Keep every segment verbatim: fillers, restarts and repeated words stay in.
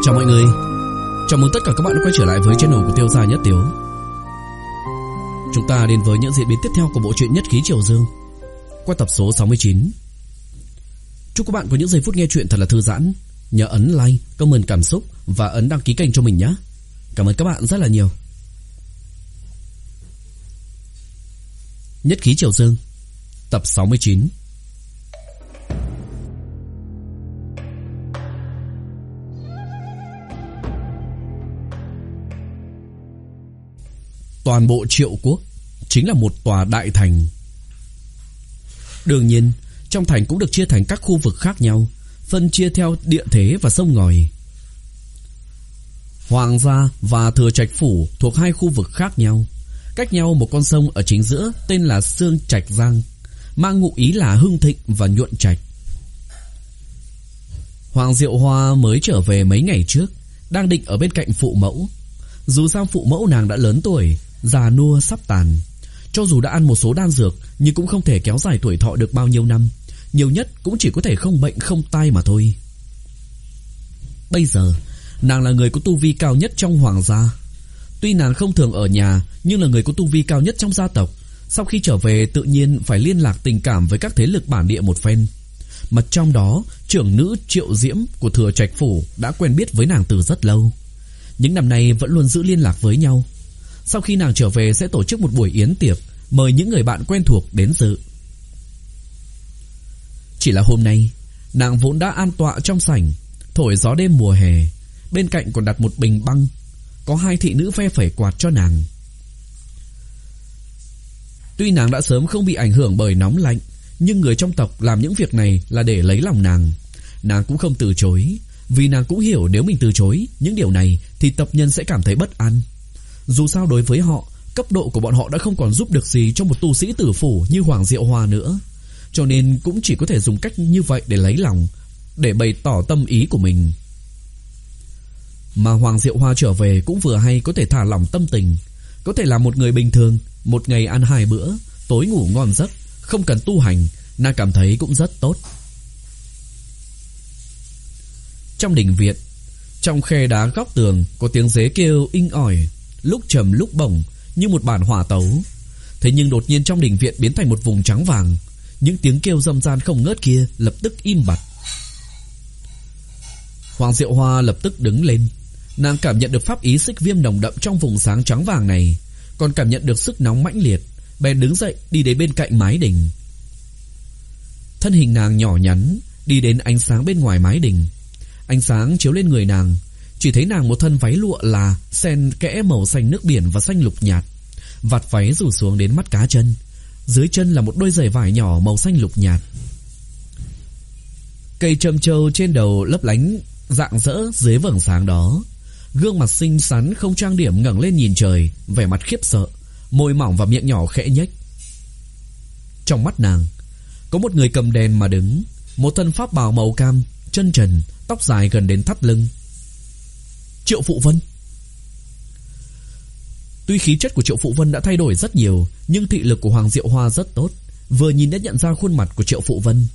Chào mọi người, chào mừng tất cả các bạn đã quay trở lại với channel của Tiêu Gia Nhất Tiếu. Chúng ta đến với những diễn biến tiếp theo của bộ truyện Nhất Khí Triều Dương qua tập số sáu mươi chín. Chúc các bạn có những giây phút nghe truyện thật là thư giãn. Nhớ ấn like, comment cảm xúc và ấn đăng ký kênh cho mình nhé. Cảm ơn các bạn rất là nhiều. Nhất Khí Triều Dương tập sáu mươi chín. Toàn bộ Triệu Quốc chính là một tòa đại thành. Đương nhiên, trong thành cũng được chia thành các khu vực khác nhau, phân chia theo địa thế và sông ngòi. Hoàng gia và Thừa Trạch phủ thuộc hai khu vực khác nhau, cách nhau một con sông ở chính giữa tên là Sương Trạch Giang, mang ngụ ý là hưng thịnh và nhuận trạch. Hoàng Diệu Hoa mới trở về mấy ngày trước, đang định ở bên cạnh phụ mẫu. Dù sao phụ mẫu nàng đã lớn tuổi, già nua sắp tàn. Cho dù đã ăn một số đan dược, nhưng cũng không thể kéo dài tuổi thọ được bao nhiêu năm. Nhiều nhất cũng chỉ có thể không bệnh không tai mà thôi. Bây giờ nàng là người có tu vi cao nhất trong hoàng gia. Tuy nàng không thường ở nhà, nhưng là người có tu vi cao nhất trong gia tộc. Sau khi trở về tự nhiên phải liên lạc tình cảm với các thế lực bản địa một phen. Mà trong đó trưởng nữ Triệu Diễm của Thừa Trạch phủ đã quen biết với nàng từ rất lâu. Những năm nay vẫn luôn giữ liên lạc với nhau. Sau khi nàng trở về sẽ tổ chức một buổi yến tiệc, mời những người bạn quen thuộc đến dự. Chỉ là hôm nay nàng vốn đã an tọa trong sảnh, thổi gió đêm mùa hè. Bên cạnh còn đặt một bình băng, có hai thị nữ phe phẩy quạt cho nàng. Tuy nàng đã sớm không bị ảnh hưởng bởi nóng lạnh, nhưng người trong tộc làm những việc này là để lấy lòng nàng. Nàng cũng không từ chối, vì nàng cũng hiểu nếu mình từ chối những điều này thì tộc nhân sẽ cảm thấy bất an. Dù sao đối với họ, cấp độ của bọn họ đã không còn giúp được gì cho một tu sĩ tử phủ như Hoàng Diệu Hoa nữa. Cho nên cũng chỉ có thể dùng cách như vậy để lấy lòng, để bày tỏ tâm ý của mình. Mà Hoàng Diệu Hoa trở về cũng vừa hay có thể thả lỏng tâm tình, có thể làm một người bình thường, một ngày ăn hai bữa, tối ngủ ngon giấc, không cần tu hành, nàng cảm thấy cũng rất tốt. Trong đình viện, trong khe đá góc tường có tiếng dế kêu inh ỏi, lúc trầm lúc bổng như một bản hỏa tấu. Thế nhưng đột nhiên trong đình viện biến thành một vùng trắng vàng. Những tiếng kêu râm ran không ngớt kia lập tức im bặt. Hoàng Diệu Hoa lập tức đứng lên. Nàng cảm nhận được pháp ý xích viêm nồng đậm trong vùng sáng trắng vàng này, còn cảm nhận được sức nóng mãnh liệt, bèn đứng dậy đi đến bên cạnh mái đình. Thân hình nàng nhỏ nhắn đi đến ánh sáng bên ngoài mái đình. Ánh sáng chiếu lên người nàng, chỉ thấy nàng một thân váy lụa là xen kẽ màu xanh nước biển và xanh lục nhạt. Vạt váy rủ xuống đến mắt cá chân, dưới chân là một đôi giày vải nhỏ màu xanh lục nhạt. Cây trâm châu trên đầu lấp lánh rạng rỡ dưới vầng sáng đó. Gương mặt xinh xắn không trang điểm ngẩng lên nhìn trời, vẻ mặt khiếp sợ, môi mỏng và miệng nhỏ khẽ nhếch. Trong mắt nàng có một người cầm đèn mà đứng, một thân pháp bào màu cam, chân trần, tóc dài gần đến thắt lưng. Triệu Phụ Vân. Tuy khí chất của Triệu Phụ Vân đã thay đổi rất nhiều, nhưng thị lực của Hoàng Diệu Hoa rất tốt, vừa nhìn đã nhận ra khuôn mặt của Triệu Phụ Vân.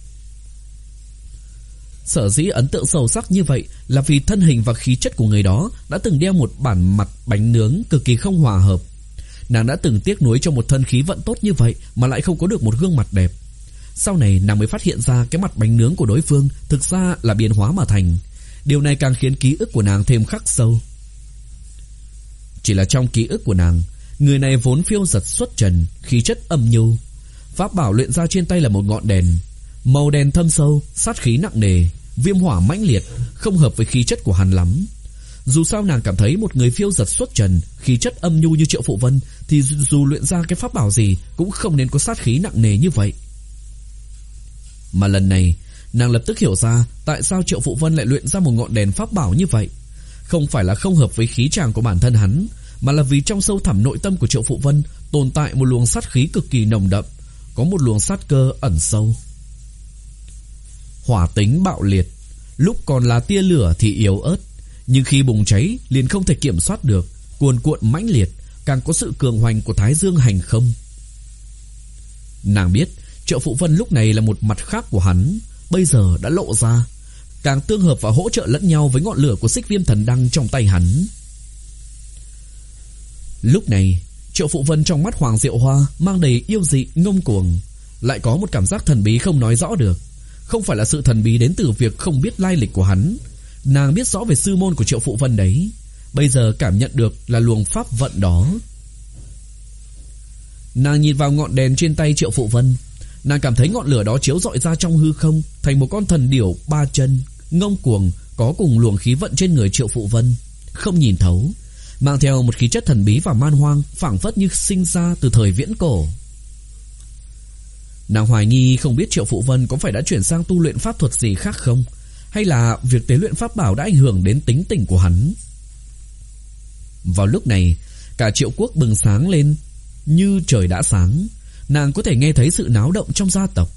Sở dĩ ấn tượng sâu sắc như vậy là vì thân hình và khí chất của người đó đã từng đeo một bản mặt bánh nướng cực kỳ không hòa hợp. Nàng đã từng tiếc nuối cho một thân khí vận tốt như vậy mà lại không có được một gương mặt đẹp. Sau này nàng mới phát hiện ra cái mặt bánh nướng của đối phương thực ra là biến hóa mà thành. Điều này càng khiến ký ức của nàng thêm khắc sâu. Chỉ là trong ký ức của nàng, người này vốn phiêu giật xuất trần, khí chất âm nhu. Pháp bảo luyện ra trên tay là một ngọn đèn, màu đen thâm sâu, sát khí nặng nề, viêm hỏa mãnh liệt, không hợp với khí chất của hắn lắm. Dù sao nàng cảm thấy một người phiêu giật xuất trần, khí chất âm nhu như Triệu Phụ Vân thì dù luyện ra cái pháp bảo gì cũng không nên có sát khí nặng nề như vậy. Mà lần này nàng lập tức hiểu ra tại sao Triệu Phụ Vân lại luyện ra một ngọn đèn pháp bảo như vậy. Không phải là không hợp với khí tràng của bản thân hắn, mà là vì trong sâu thẳm nội tâm của Triệu Phụ Vân tồn tại một luồng sát khí cực kỳ nồng đậm, có một luồng sát cơ ẩn sâu. Hỏa tính bạo liệt, lúc còn là tia lửa thì yếu ớt, nhưng khi bùng cháy liền không thể kiểm soát được, cuồn cuộn mãnh liệt, càng có sự cường hoành của Thái Dương hành không. Nàng biết Triệu Phụ Vân lúc này là một mặt khác của hắn, bây giờ đã lộ ra. càng tương hợp và hỗ trợ lẫn nhau với ngọn lửa của Xích Viêm Thần Đăng trong tay hắn. Lúc này, Triệu Phụ Vân trong mắt Hoàng Diệu Hoa mang đầy yêu dị, ngông cuồng, lại có một cảm giác thần bí không nói rõ được. Không phải là sự thần bí đến từ việc không biết lai lịch của hắn. Nàng biết rõ về sư môn của Triệu Phụ Vân đấy, bây giờ cảm nhận được là luồng pháp vận đó. Nàng nhìn vào ngọn đèn trên tay Triệu Phụ Vân, nàng cảm thấy ngọn lửa đó chiếu rọi ra trong hư không thành một con thần điểu ba chân, ngông cuồng, có cùng luồng khí vận trên người Triệu Phụ Vân, không nhìn thấu, mang theo một khí chất thần bí và man hoang, phảng phất như sinh ra từ thời viễn cổ. Nàng hoài nghi không biết Triệu Phụ Vân có phải đã chuyển sang tu luyện pháp thuật gì khác không, hay là việc tế luyện pháp bảo đã ảnh hưởng đến tính tình của hắn. Vào lúc này, cả Triệu Quốc bừng sáng lên như trời đã sáng. Nàng có thể nghe thấy sự náo động trong gia tộc.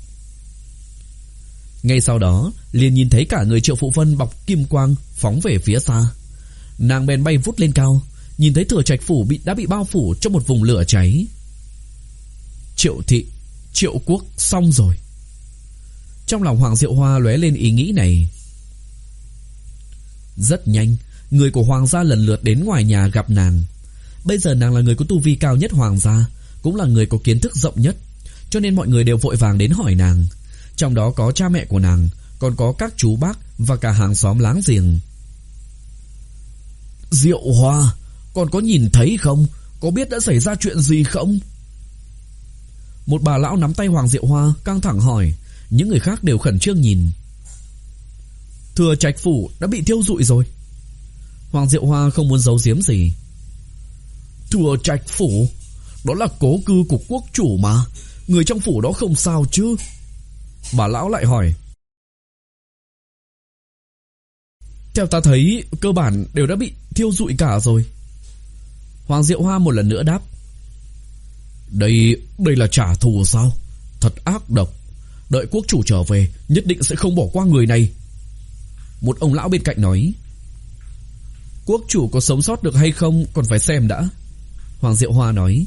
Ngay sau đó, liền nhìn thấy cả người Triệu Phụ Vân bọc kim quang phóng về phía xa. Nàng bèn bay vút lên cao, nhìn thấy Thừa Trạch phủ bị đã bị bao phủ trong một vùng lửa cháy. Triệu thị, Triệu Quốc xong rồi. Trong lòng Hoàng Diệu Hoa lóe lên ý nghĩ này. Rất nhanh, người của Hoàng gia lần lượt đến ngoài nhà gặp nàng. Bây giờ nàng là người có tu vi cao nhất Hoàng gia, cũng là người có kiến thức rộng nhất, cho nên mọi người đều vội vàng đến hỏi nàng. Trong đó có cha mẹ của nàng, còn có các chú bác và cả hàng xóm láng giềng. Diệu Hoa, con có nhìn thấy không? Có biết đã xảy ra chuyện gì không? Một bà lão nắm tay Hoàng Diệu Hoa căng thẳng hỏi. Những người khác đều khẩn trương nhìn. Thừa Trạch phủ đã bị thiêu rụi rồi. Hoàng Diệu Hoa không muốn giấu giếm gì. Thừa Trạch phủ, đó là cố cư của quốc chủ mà, người trong phủ đó không sao chứ? Bà lão lại hỏi. Theo ta thấy cơ bản đều đã bị thiêu rụi cả rồi. Hoàng Diệu Hoa một lần nữa đáp. Đây, đây là trả thù sao? Thật ác độc. Đợi quốc chủ trở về, nhất định sẽ không bỏ qua người này. Một ông lão bên cạnh nói. Quốc chủ có sống sót được hay không còn phải xem đã. Hoàng Diệu Hoa nói.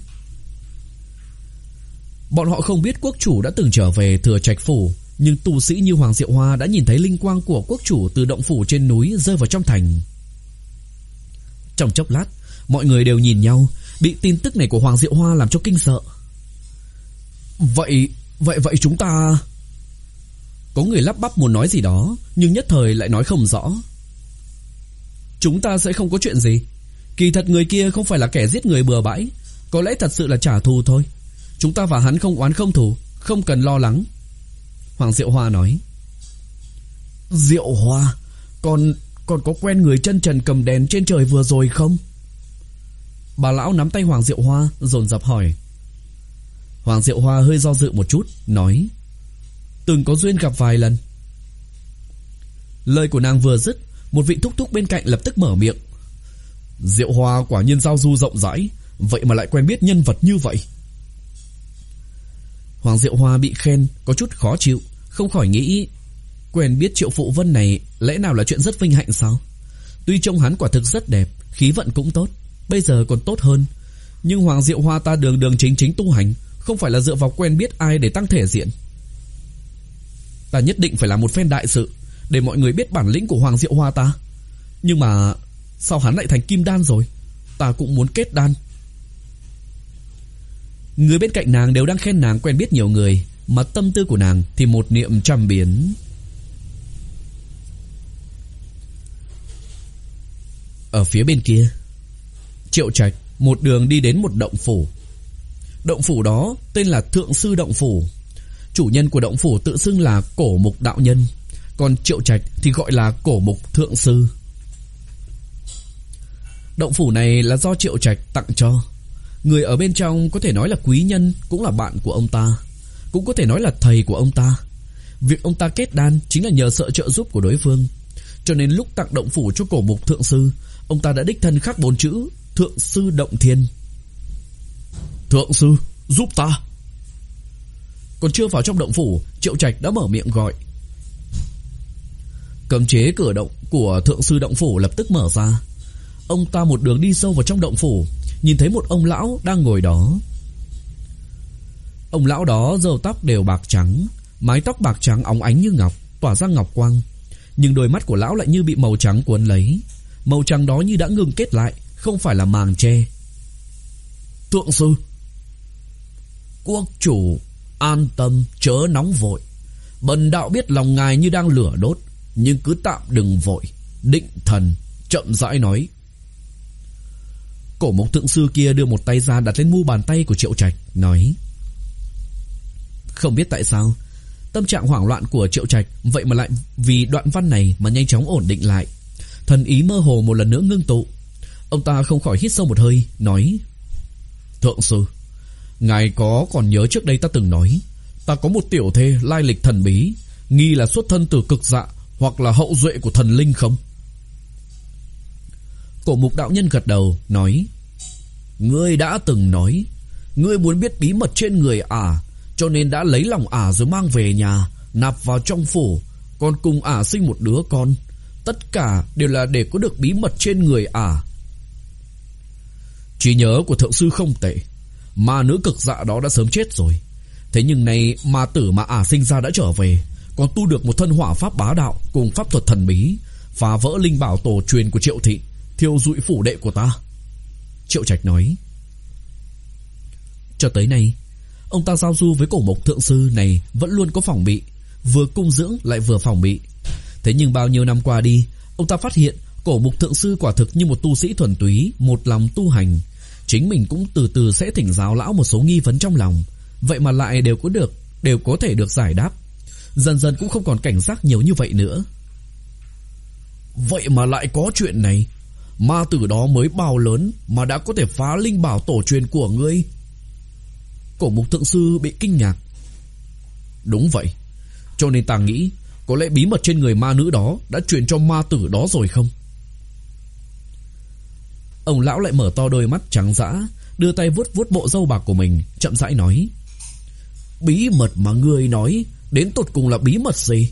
Bọn họ không biết quốc chủ đã từng trở về Thừa Trạch phủ, nhưng tu sĩ như Hoàng Diệu Hoa đã nhìn thấy linh quang của quốc chủ từ động phủ trên núi rơi vào trong thành. Trong chốc lát, mọi người đều nhìn nhau, bị tin tức này của Hoàng Diệu Hoa làm cho kinh sợ. Vậy, vậy vậy chúng ta... Có người lắp bắp muốn nói gì đó, nhưng nhất thời lại nói không rõ. Chúng ta sẽ không có chuyện gì. Kỳ thật người kia không phải là kẻ giết người bừa bãi, có lẽ thật sự là trả thù thôi. Chúng ta và hắn không oán không thù, không cần lo lắng. Hoàng Diệu Hoa nói. Diệu Hoa, Con Con có quen người chân trần cầm đèn trên trời vừa rồi không? Bà lão nắm tay Hoàng Diệu Hoa dồn dập hỏi. Hoàng Diệu Hoa hơi do dự một chút, nói. Từng có duyên gặp vài lần. Lời của nàng vừa dứt, một vị thúc thúc bên cạnh lập tức mở miệng. Diệu Hoa quả nhiên giao du rộng rãi, vậy mà lại quen biết nhân vật như vậy. Hoàng Diệu Hoa bị khen có chút khó chịu, không khỏi nghĩ, quen biết Triệu Phụ Vân này lẽ nào là chuyện rất vinh hạnh sao? Tuy trông hắn quả thực rất đẹp, khí vận cũng tốt, bây giờ còn tốt hơn, nhưng Hoàng Diệu Hoa ta đường đường chính chính tu hành, không phải là dựa vào quen biết ai để tăng thể diện. Ta nhất định phải làm một phen đại sự để mọi người biết bản lĩnh của Hoàng Diệu Hoa ta. Nhưng mà sao hắn lại thành kim đan rồi? Ta cũng muốn kết đan. Người bên cạnh nàng đều đang khen nàng quen biết nhiều người, mà tâm tư của nàng thì một niệm trăm biến. Ở phía bên kia, Triệu Trạch một đường đi đến một động phủ. Động phủ đó tên là Thượng Sư Động Phủ. Chủ nhân của động phủ tự xưng là Cổ Mục đạo nhân, còn Triệu Trạch thì gọi là Cổ Mục Thượng Sư. Động phủ này là do Triệu Trạch tặng cho. Người ở bên trong có thể nói là quý nhân, cũng là bạn của ông ta, cũng có thể nói là thầy của ông ta. Việc ông ta kết đan chính là nhờ sự trợ giúp của đối phương, cho nên lúc tặng động phủ cho Cổ Mục Thượng Sư, ông ta đã đích thân khắc bốn chữ Thượng Sư Động Thiên. Thượng Sư, giúp ta. Còn chưa vào trong động phủ, Triệu Trạch đã mở miệng gọi. Cấm chế cửa động của Thượng Sư Động Phủ lập tức mở ra. Ông ta một đường đi sâu vào trong động phủ, nhìn thấy một ông lão đang ngồi đó. Ông lão đó râu tóc đều bạc trắng, mái tóc bạc trắng óng ánh như ngọc, tỏa ra ngọc quang. Nhưng đôi mắt của lão lại như bị màu trắng cuốn lấy. Màu trắng đó như đã ngừng kết lại, không phải là màng che. Thượng sư, quốc chủ an tâm, chớ nóng vội. Bần đạo biết lòng ngài như đang lửa đốt, nhưng cứ tạm đừng vội, định thần, chậm rãi nói. Cổ mục thượng sư kia đưa một tay ra đặt lên mu bàn tay của Triệu Trạch, nói. Không biết tại sao, tâm trạng hoảng loạn của Triệu Trạch vậy mà lại vì đoạn văn này mà nhanh chóng ổn định lại. Thần ý mơ hồ một lần nữa ngưng tụ. Ông ta không khỏi hít sâu một hơi, nói. Thượng sư, ngài có còn nhớ trước đây ta từng nói ta có một tiểu thê lai lịch thần bí, nghi là xuất thân từ cực dạ hoặc là hậu duệ của thần linh không? Cổ mục đạo nhân gật đầu, nói. Ngươi đã từng nói ngươi muốn biết bí mật trên người ả, cho nên đã lấy lòng ả rồi mang về nhà, nạp vào trong phủ, còn cùng ả sinh một đứa con. Tất cả đều là để có được bí mật trên người ả. Trí nhớ của thượng sư không tệ. Ma nữ cực dạ đó đã sớm chết rồi. Thế nhưng nay ma tử mà ả sinh ra đã trở về, còn tu được một thân hỏa pháp bá đạo cùng pháp thuật thần bí, phá vỡ linh bảo tổ truyền của Triệu thị, thiêu rụi phủ đệ của ta. Triệu Trạch nói. Cho tới nay, ông ta giao du với cổ mục thượng sư này vẫn luôn có phòng bị, vừa cung dưỡng lại vừa phòng bị. Thế nhưng bao nhiêu năm qua đi, ông ta phát hiện cổ mục thượng sư quả thực như một tu sĩ thuần túy, một lòng tu hành. Chính mình cũng từ từ sẽ thỉnh giáo lão một số nghi vấn trong lòng, vậy mà lại đều có được, đều có thể được giải đáp. Dần dần cũng không còn cảnh giác nhiều như vậy nữa. Vậy mà lại có chuyện này. Ma tử đó mới bao lớn mà đã có thể phá linh bảo tổ truyền của ngươi? Cổ mục thượng sư bị kinh ngạc. Đúng vậy. Cho nên ta nghĩ có lẽ bí mật trên người ma nữ đó đã truyền cho ma tử đó rồi không? Ông lão lại mở to đôi mắt trắng dã, đưa tay vuốt vuốt bộ râu bạc của mình, chậm rãi nói. Bí mật mà ngươi nói đến tột cùng là bí mật gì?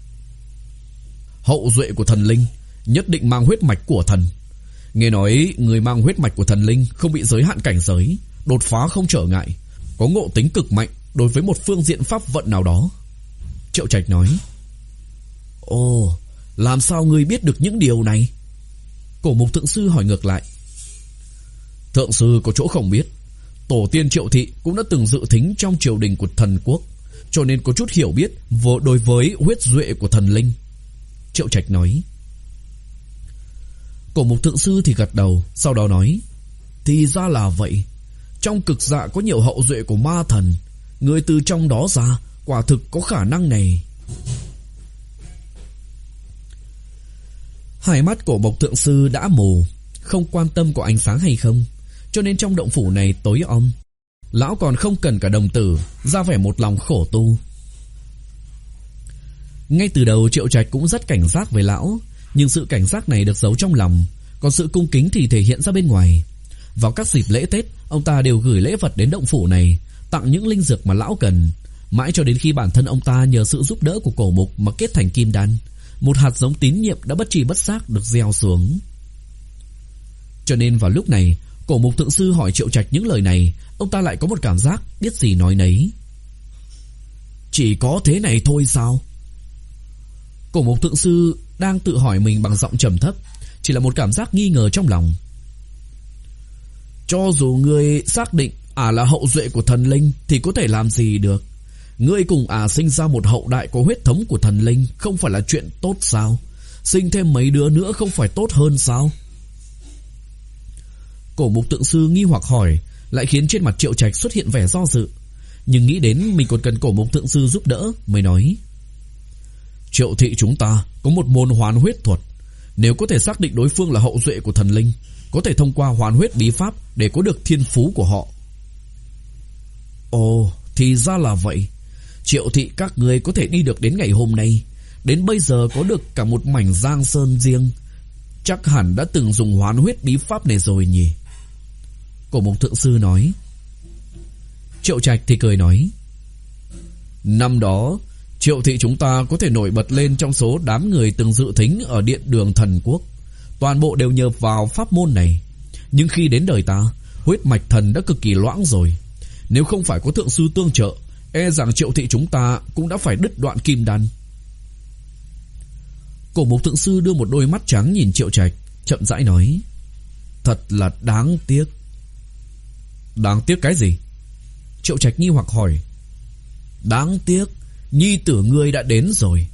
Hậu duệ của thần linh nhất định mang huyết mạch của thần. Nghe nói người mang huyết mạch của thần linh không bị giới hạn cảnh giới, đột phá không trở ngại, có ngộ tính cực mạnh đối với một phương diện pháp vận nào đó. Triệu Trạch nói. Ồ, làm sao ngươi biết được những điều này? Cổ mục thượng sư hỏi ngược lại. Thượng sư có chỗ không biết, tổ tiên Triệu thị cũng đã từng dự thính trong triều đình của thần quốc, cho nên có chút hiểu biết đối với huyết duệ của thần linh. Triệu Trạch nói. Cổ mục thượng sư thì gật đầu, sau đó nói. Thì ra là vậy. Trong cực dạ có nhiều hậu duệ của ma thần, người từ trong đó ra quả thực có khả năng này. Hai mắt cổ mục thượng sư đã mù, không quan tâm có ánh sáng hay không, cho nên trong động phủ này tối om. Lão còn không cần cả đồng tử, ra vẻ một lòng khổ tu. Ngay từ đầu Triệu Trạch cũng rất cảnh giác với lão, nhưng sự cảnh giác này được giấu trong lòng, còn sự cung kính thì thể hiện ra bên ngoài. Vào các dịp lễ Tết, ông ta đều gửi lễ vật đến động phủ này, tặng những linh dược mà lão cần, mãi cho đến khi bản thân ông ta nhờ sự giúp đỡ của cổ mục mà kết thành kim đan. Một hạt giống tín nhiệm đã bất tri bất giác được gieo xuống. Cho nên vào lúc này, cổ mục thượng sư hỏi Triệu Trạch những lời này, ông ta lại có một cảm giác biết gì nói nấy. Chỉ có thế này thôi sao? Cổ mục thượng sư đang tự hỏi mình bằng giọng trầm thấp, chỉ là một cảm giác nghi ngờ trong lòng. Cho dù ngươi xác định ả là hậu duệ của thần linh thì có thể làm gì được? Ngươi cùng ả sinh ra một hậu đại có huyết thống của thần linh không phải là chuyện tốt sao? Sinh thêm mấy đứa nữa không phải tốt hơn sao? Cổ mục tượng sư nghi hoặc hỏi, lại khiến trên mặt Triệu Trạch xuất hiện vẻ do dự. Nhưng nghĩ đến mình còn cần cổ mục tượng sư giúp đỡ, mới nói. Triệu thị chúng ta có một môn hoán huyết thuật. Nếu có thể xác định đối phương là hậu duệ của thần linh, có thể thông qua hoán huyết bí pháp để có được thiên phú của họ. Ồ, thì ra là vậy. Triệu thị các người có thể đi được đến ngày hôm nay, đến bây giờ có được cả một mảnh giang sơn riêng, chắc hẳn đã từng dùng hoán huyết bí pháp này rồi nhỉ? Cổ mục thượng sư nói. Triệu Trạch thì cười nói. Năm đó Triệu thị chúng ta có thể nổi bật lên trong số đám người từng dự thính ở điện đường thần quốc, toàn bộ đều nhờ vào pháp môn này. Nhưng khi đến đời ta, huyết mạch thần đã cực kỳ loãng rồi. Nếu không phải có thượng sư tương trợ, e rằng Triệu thị chúng ta cũng đã phải đứt đoạn kim đan. Cổ Mục Thượng Sư đưa một đôi mắt trắng nhìn Triệu Trạch, chậm rãi nói: Thật là đáng tiếc. Đáng tiếc cái gì? Triệu Trạch nghi hoặc hỏi. Đáng tiếc nhi tử ngươi đã đến rồi.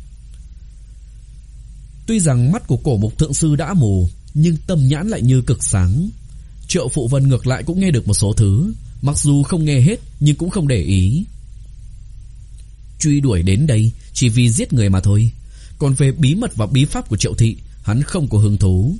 Tuy rằng mắt của Cổ Mục Thượng Sư đã mù, nhưng tâm nhãn lại như cực sáng. Triệu Phụ Vân ngược lại cũng nghe được một số thứ, mặc dù không nghe hết nhưng cũng không để ý. Truy đuổi đến đây chỉ vì giết người mà thôi. Còn về bí mật và bí pháp của Triệu thị, hắn không có hứng thú.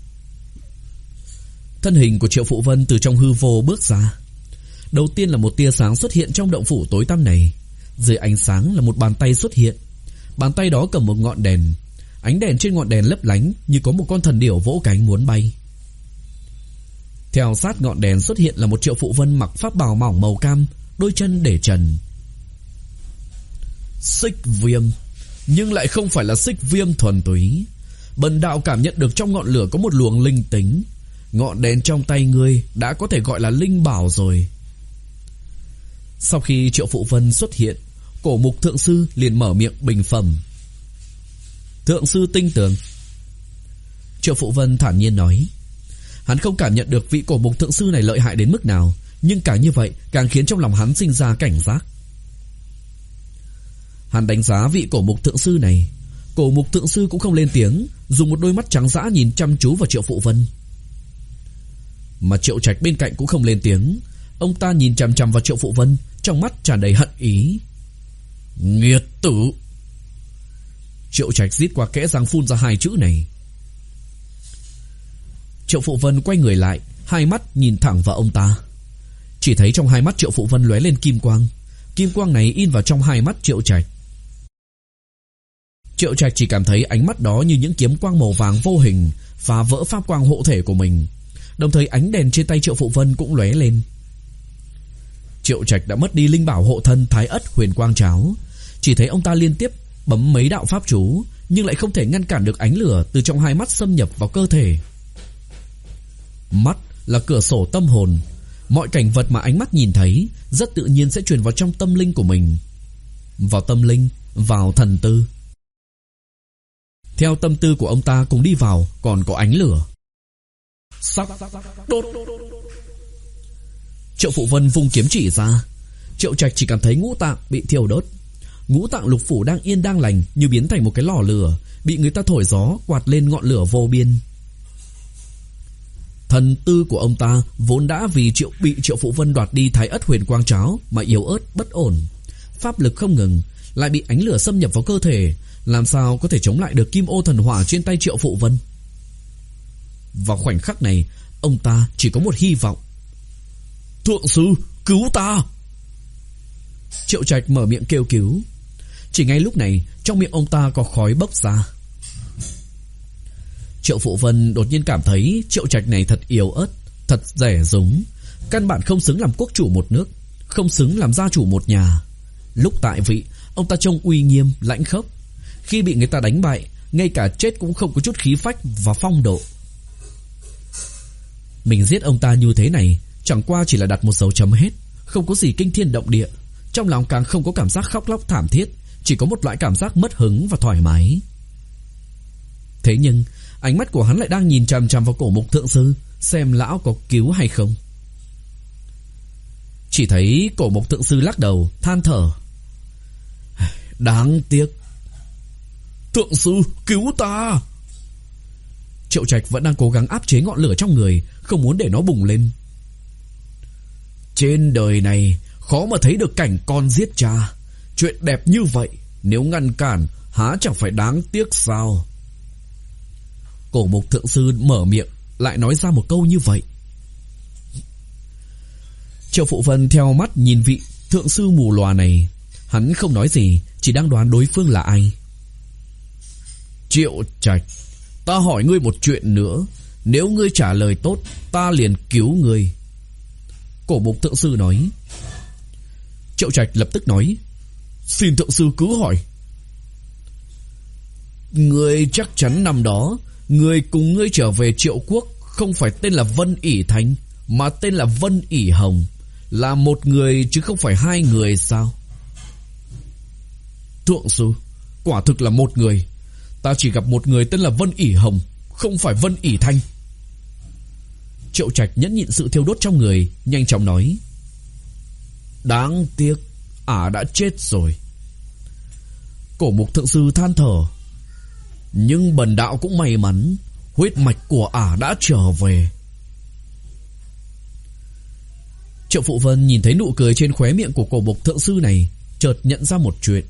Thân hình của Triệu Phụ Vân từ trong hư vô bước ra. Đầu tiên là một tia sáng xuất hiện trong động phủ tối tăm này. Dưới ánh sáng là một bàn tay xuất hiện. Bàn tay đó cầm một ngọn đèn. Ánh đèn trên ngọn đèn lấp lánh như có một con thần điểu vỗ cánh muốn bay. Theo sát ngọn đèn xuất hiện là một Triệu Phụ Vân mặc pháp bào mỏng màu cam, đôi chân để trần. Xích viêm, nhưng lại không phải là xích viêm thuần túy. Bần đạo cảm nhận được trong ngọn lửa có một luồng linh tính. Ngọn đèn trong tay ngươi đã có thể gọi là linh bảo rồi. Sau khi Triệu Phụ Vân xuất hiện, Cổ Mục Thượng Sư liền mở miệng bình phẩm. Thượng sư tinh tường. Triệu Phụ Vân thản nhiên nói. Hắn không cảm nhận được vị Cổ Mục Thượng Sư này lợi hại đến mức nào, nhưng càng như vậy càng khiến trong lòng hắn sinh ra cảnh giác. Hắn đánh giá vị Cổ Mục Thượng Sư này. Cổ Mục Thượng Sư cũng không lên tiếng, dùng một đôi mắt trắng dã nhìn chăm chú vào Triệu Phụ Vân. Mà Triệu Trạch bên cạnh cũng không lên tiếng. Ông ta nhìn chằm chằm vào Triệu Phụ Vân, trong mắt tràn đầy hận ý. Nghiệt tử. Triệu Trạch rít qua kẽ răng phun ra hai chữ này. Triệu Phụ Vân quay người lại, hai mắt nhìn thẳng vào ông ta. Chỉ thấy trong hai mắt Triệu Phụ Vân lóe lên kim quang. Kim quang này in vào trong hai mắt Triệu Trạch. Triệu Trạch chỉ cảm thấy ánh mắt đó như những kiếm quang màu vàng vô hình phá vỡ pháp quang hộ thể của mình. Đồng thời ánh đèn trên tay Triệu Phụ Vân cũng lóe lên. Triệu Trạch đã mất đi linh bảo hộ thân Thái Ất Huyền Quang Cháo. Chỉ thấy ông ta liên tiếp bấm mấy đạo pháp chú, nhưng lại không thể ngăn cản được ánh lửa từ trong hai mắt xâm nhập vào cơ thể. Mắt là cửa sổ tâm hồn. Mọi cảnh vật mà ánh mắt nhìn thấy rất tự nhiên sẽ truyền vào trong tâm linh của mình. Vào tâm linh, vào thần tư. Theo tâm tư của ông ta cùng đi vào còn có ánh lửa. Sắc đốt. Triệu Phụ Vân vung kiếm chỉ ra. Triệu Trạch chỉ cảm thấy ngũ tạng bị thiêu đốt. Ngũ tạng lục phủ đang yên đang lành như biến thành một cái lò lửa, bị người ta thổi gió quạt lên ngọn lửa vô biên. Thần tư của ông ta vốn đã vì triệu bị Triệu Phụ Vân đoạt đi Thái Ất Huyền Quang Cháo mà yếu ớt bất ổn, pháp lực không ngừng, lại bị ánh lửa xâm nhập vào cơ thể, làm sao có thể chống lại được kim ô thần hỏa trên tay Triệu Phụ Vân. Vào khoảnh khắc này, ông ta chỉ có một hy vọng. Thượng sư, cứu ta! Triệu Trạch mở miệng kêu cứu. Chỉ ngay lúc này, trong miệng ông ta có khói bốc ra. Triệu Phụ Vân đột nhiên cảm thấy Triệu Trạch này thật yếu ớt, thật rẻ rúng, căn bản không xứng làm quốc chủ một nước, không xứng làm gia chủ một nhà. Lúc tại vị, ông ta trông uy nghiêm, lãnh khốc. Khi bị người ta đánh bại, ngay cả chết cũng không có chút khí phách và phong độ. Mình giết ông ta như thế này chẳng qua chỉ là đặt một dấu chấm hết, không có gì kinh thiên động địa. Trong lòng càng không có cảm giác khóc lóc thảm thiết, chỉ có một loại cảm giác mất hứng và thoải mái. Thế nhưng ánh mắt của hắn lại đang nhìn chằm chằm vào Cổ Mục Thượng Sư, xem lão có cứu hay không. Chỉ thấy Cổ Mục Thượng Sư lắc đầu than thở. Đáng tiếc. Thượng sư, cứu ta! Triệu Trạch vẫn đang cố gắng áp chế ngọn lửa trong người, không muốn để nó bùng lên. Trên đời này khó mà thấy được cảnh con giết cha. Chuyện đẹp như vậy, nếu ngăn cản há chẳng phải đáng tiếc sao? Cổ Mục Thượng Sư mở miệng lại nói ra một câu như vậy. Triệu Phụ Vân theo mắt nhìn vị Thượng Sư mù lòa này. Hắn không nói gì, chỉ đang đoán đối phương là ai. Triệu Trạch, ta hỏi ngươi một chuyện nữa. Nếu ngươi trả lời tốt, ta liền cứu ngươi. Cổ Mục Thượng Sư nói. Triệu Trạch lập tức nói. Xin Thượng Sư cứ hỏi. Ngươi chắc chắn năm đó người cùng ngươi trở về Triệu Quốc không phải tên là Vân ỷ Thanh, mà tên là Vân ỷ Hồng, là một người chứ không phải hai người sao? Thượng sư, quả thực là một người. Ta chỉ gặp một người tên là Vân ỉ Hồng, không phải Vân ỉ Thanh. Triệu Trạch nhẫn nhịn sự thiêu đốt trong người, nhanh chóng nói: Đáng tiếc, ả đã chết rồi. Cổ Mục thượng sư than thở: Nhưng bần đạo cũng may mắn, huyết mạch của ả đã trở về. Triệu Phụ Vân nhìn thấy nụ cười trên khóe miệng của Cổ Mục thượng sư này, chợt nhận ra một chuyện.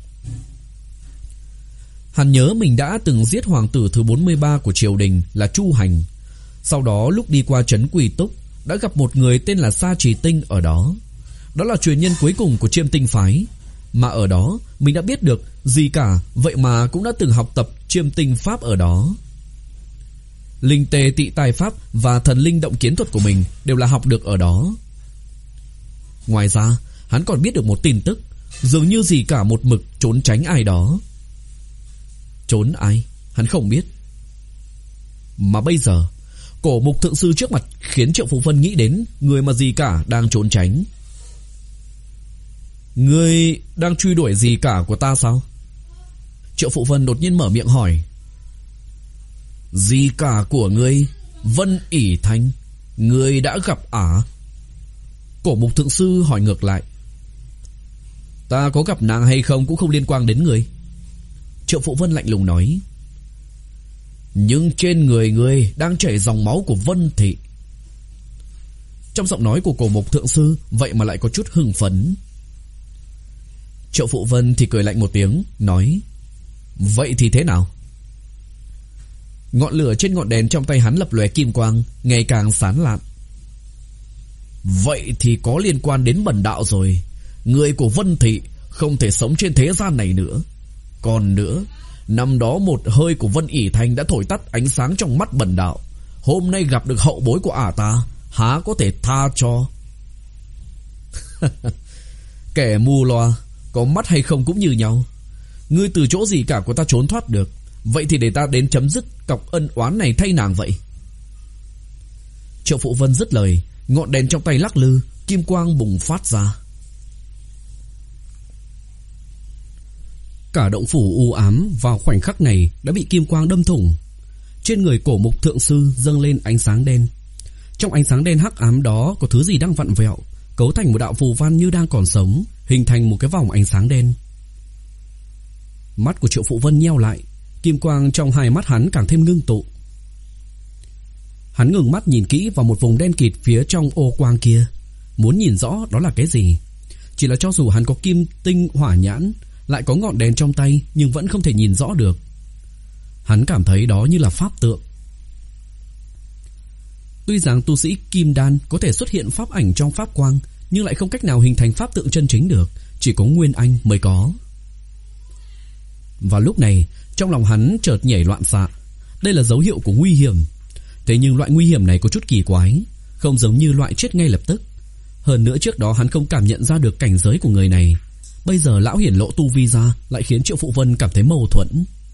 Hắn nhớ mình đã từng giết hoàng tử thứ bốn mươi ba của triều đình là Chu Hành. Sau đó lúc đi qua trấn Quỳ Túc, đã gặp một người tên là Sa Trì Tinh ở đó. Đó là truyền nhân cuối cùng của Chiêm Tinh phái. Mà ở đó mình đã biết được gì cả, vậy mà cũng đã từng học tập Chiêm Tinh pháp ở đó. Linh tê tị tài pháp và thần linh động kiến thuật của mình đều là học được ở đó. Ngoài ra hắn còn biết được một tin tức, dường như gì cả một mực trốn tránh ai đó. Trốn ai hắn không biết. Mà bây giờ Cổ Mục thượng sư trước mặt khiến Triệu Phụ Vân nghĩ đến người mà gì cả đang trốn tránh. Ngươi đang truy đuổi gì cả của ta sao? Triệu Phụ Vân đột nhiên mở miệng hỏi. Gì cả của ngươi, Vân ỉ Thanh, ngươi đã gặp ả? Cổ Mục thượng sư hỏi ngược lại. Ta có gặp nàng hay không cũng không liên quan đến ngươi. Triệu Phụ Vân lạnh lùng nói. Nhưng trên người ngươi đang chảy dòng máu của Vân thị. Trong giọng nói của Cổ Mục thượng sư vậy mà lại có chút hưng phấn. Triệu Phụ Vân thì cười lạnh một tiếng, nói. Vậy thì thế nào? Ngọn lửa trên ngọn đèn trong tay hắn lập lòe kim quang, ngày càng sáng lạn. Vậy thì có liên quan đến bần đạo rồi. Người của Vân thị không thể sống trên thế gian này nữa. Còn nữa, năm đó một hơi của Vân ỉ Thanh đã thổi tắt ánh sáng trong mắt bần đạo. Hôm nay gặp được hậu bối của ả ta, há có thể tha cho. Kẻ mù loa, có mắt hay không cũng như nhau. Ngươi từ chỗ gì cả của ta trốn thoát được, vậy thì để ta đến chấm dứt cọc ân oán này thay nàng vậy. Triệu Phụ Vân dứt lời, ngọn đèn trong tay lắc lư, kim quang bùng phát ra. Cả động phủ u ám vào khoảnh khắc này đã bị kim quang đâm thủng. Trên người Cổ Mục thượng sư dâng lên ánh sáng đen. Trong ánh sáng đen hắc ám đó có thứ gì đang vặn vẹo, cấu thành một đạo phù văn như đang còn sống, hình thành một cái vòng ánh sáng đen. Mắt của Triệu Phụ Vân nheo lại, kim quang trong hai mắt hắn càng thêm ngưng tụ. Hắn ngừng mắt nhìn kỹ vào một vùng đen kịt phía trong ô quang kia, muốn nhìn rõ đó là cái gì. Chỉ là cho dù hắn có kim tinh hỏa nhãn, lại có ngọn đèn trong tay, nhưng vẫn không thể nhìn rõ được. Hắn cảm thấy đó như là pháp tượng. Tuy rằng tu sĩ kim đan có thể xuất hiện pháp ảnh trong pháp quang, nhưng lại không cách nào hình thành pháp tượng chân chính được, chỉ có Nguyên Anh mới có. Vào lúc này, trong lòng hắn chợt nhảy loạn xạ. Đây là dấu hiệu của nguy hiểm. Thế nhưng loại nguy hiểm này có chút kỳ quái, không giống như loại chết ngay lập tức. Hơn nữa trước đó hắn không cảm nhận ra được cảnh giới của người này. Bây giờ lão hiển lộ tu vi ra, lại khiến Triệu Phụ Vân cảm thấy mâu thuẫn.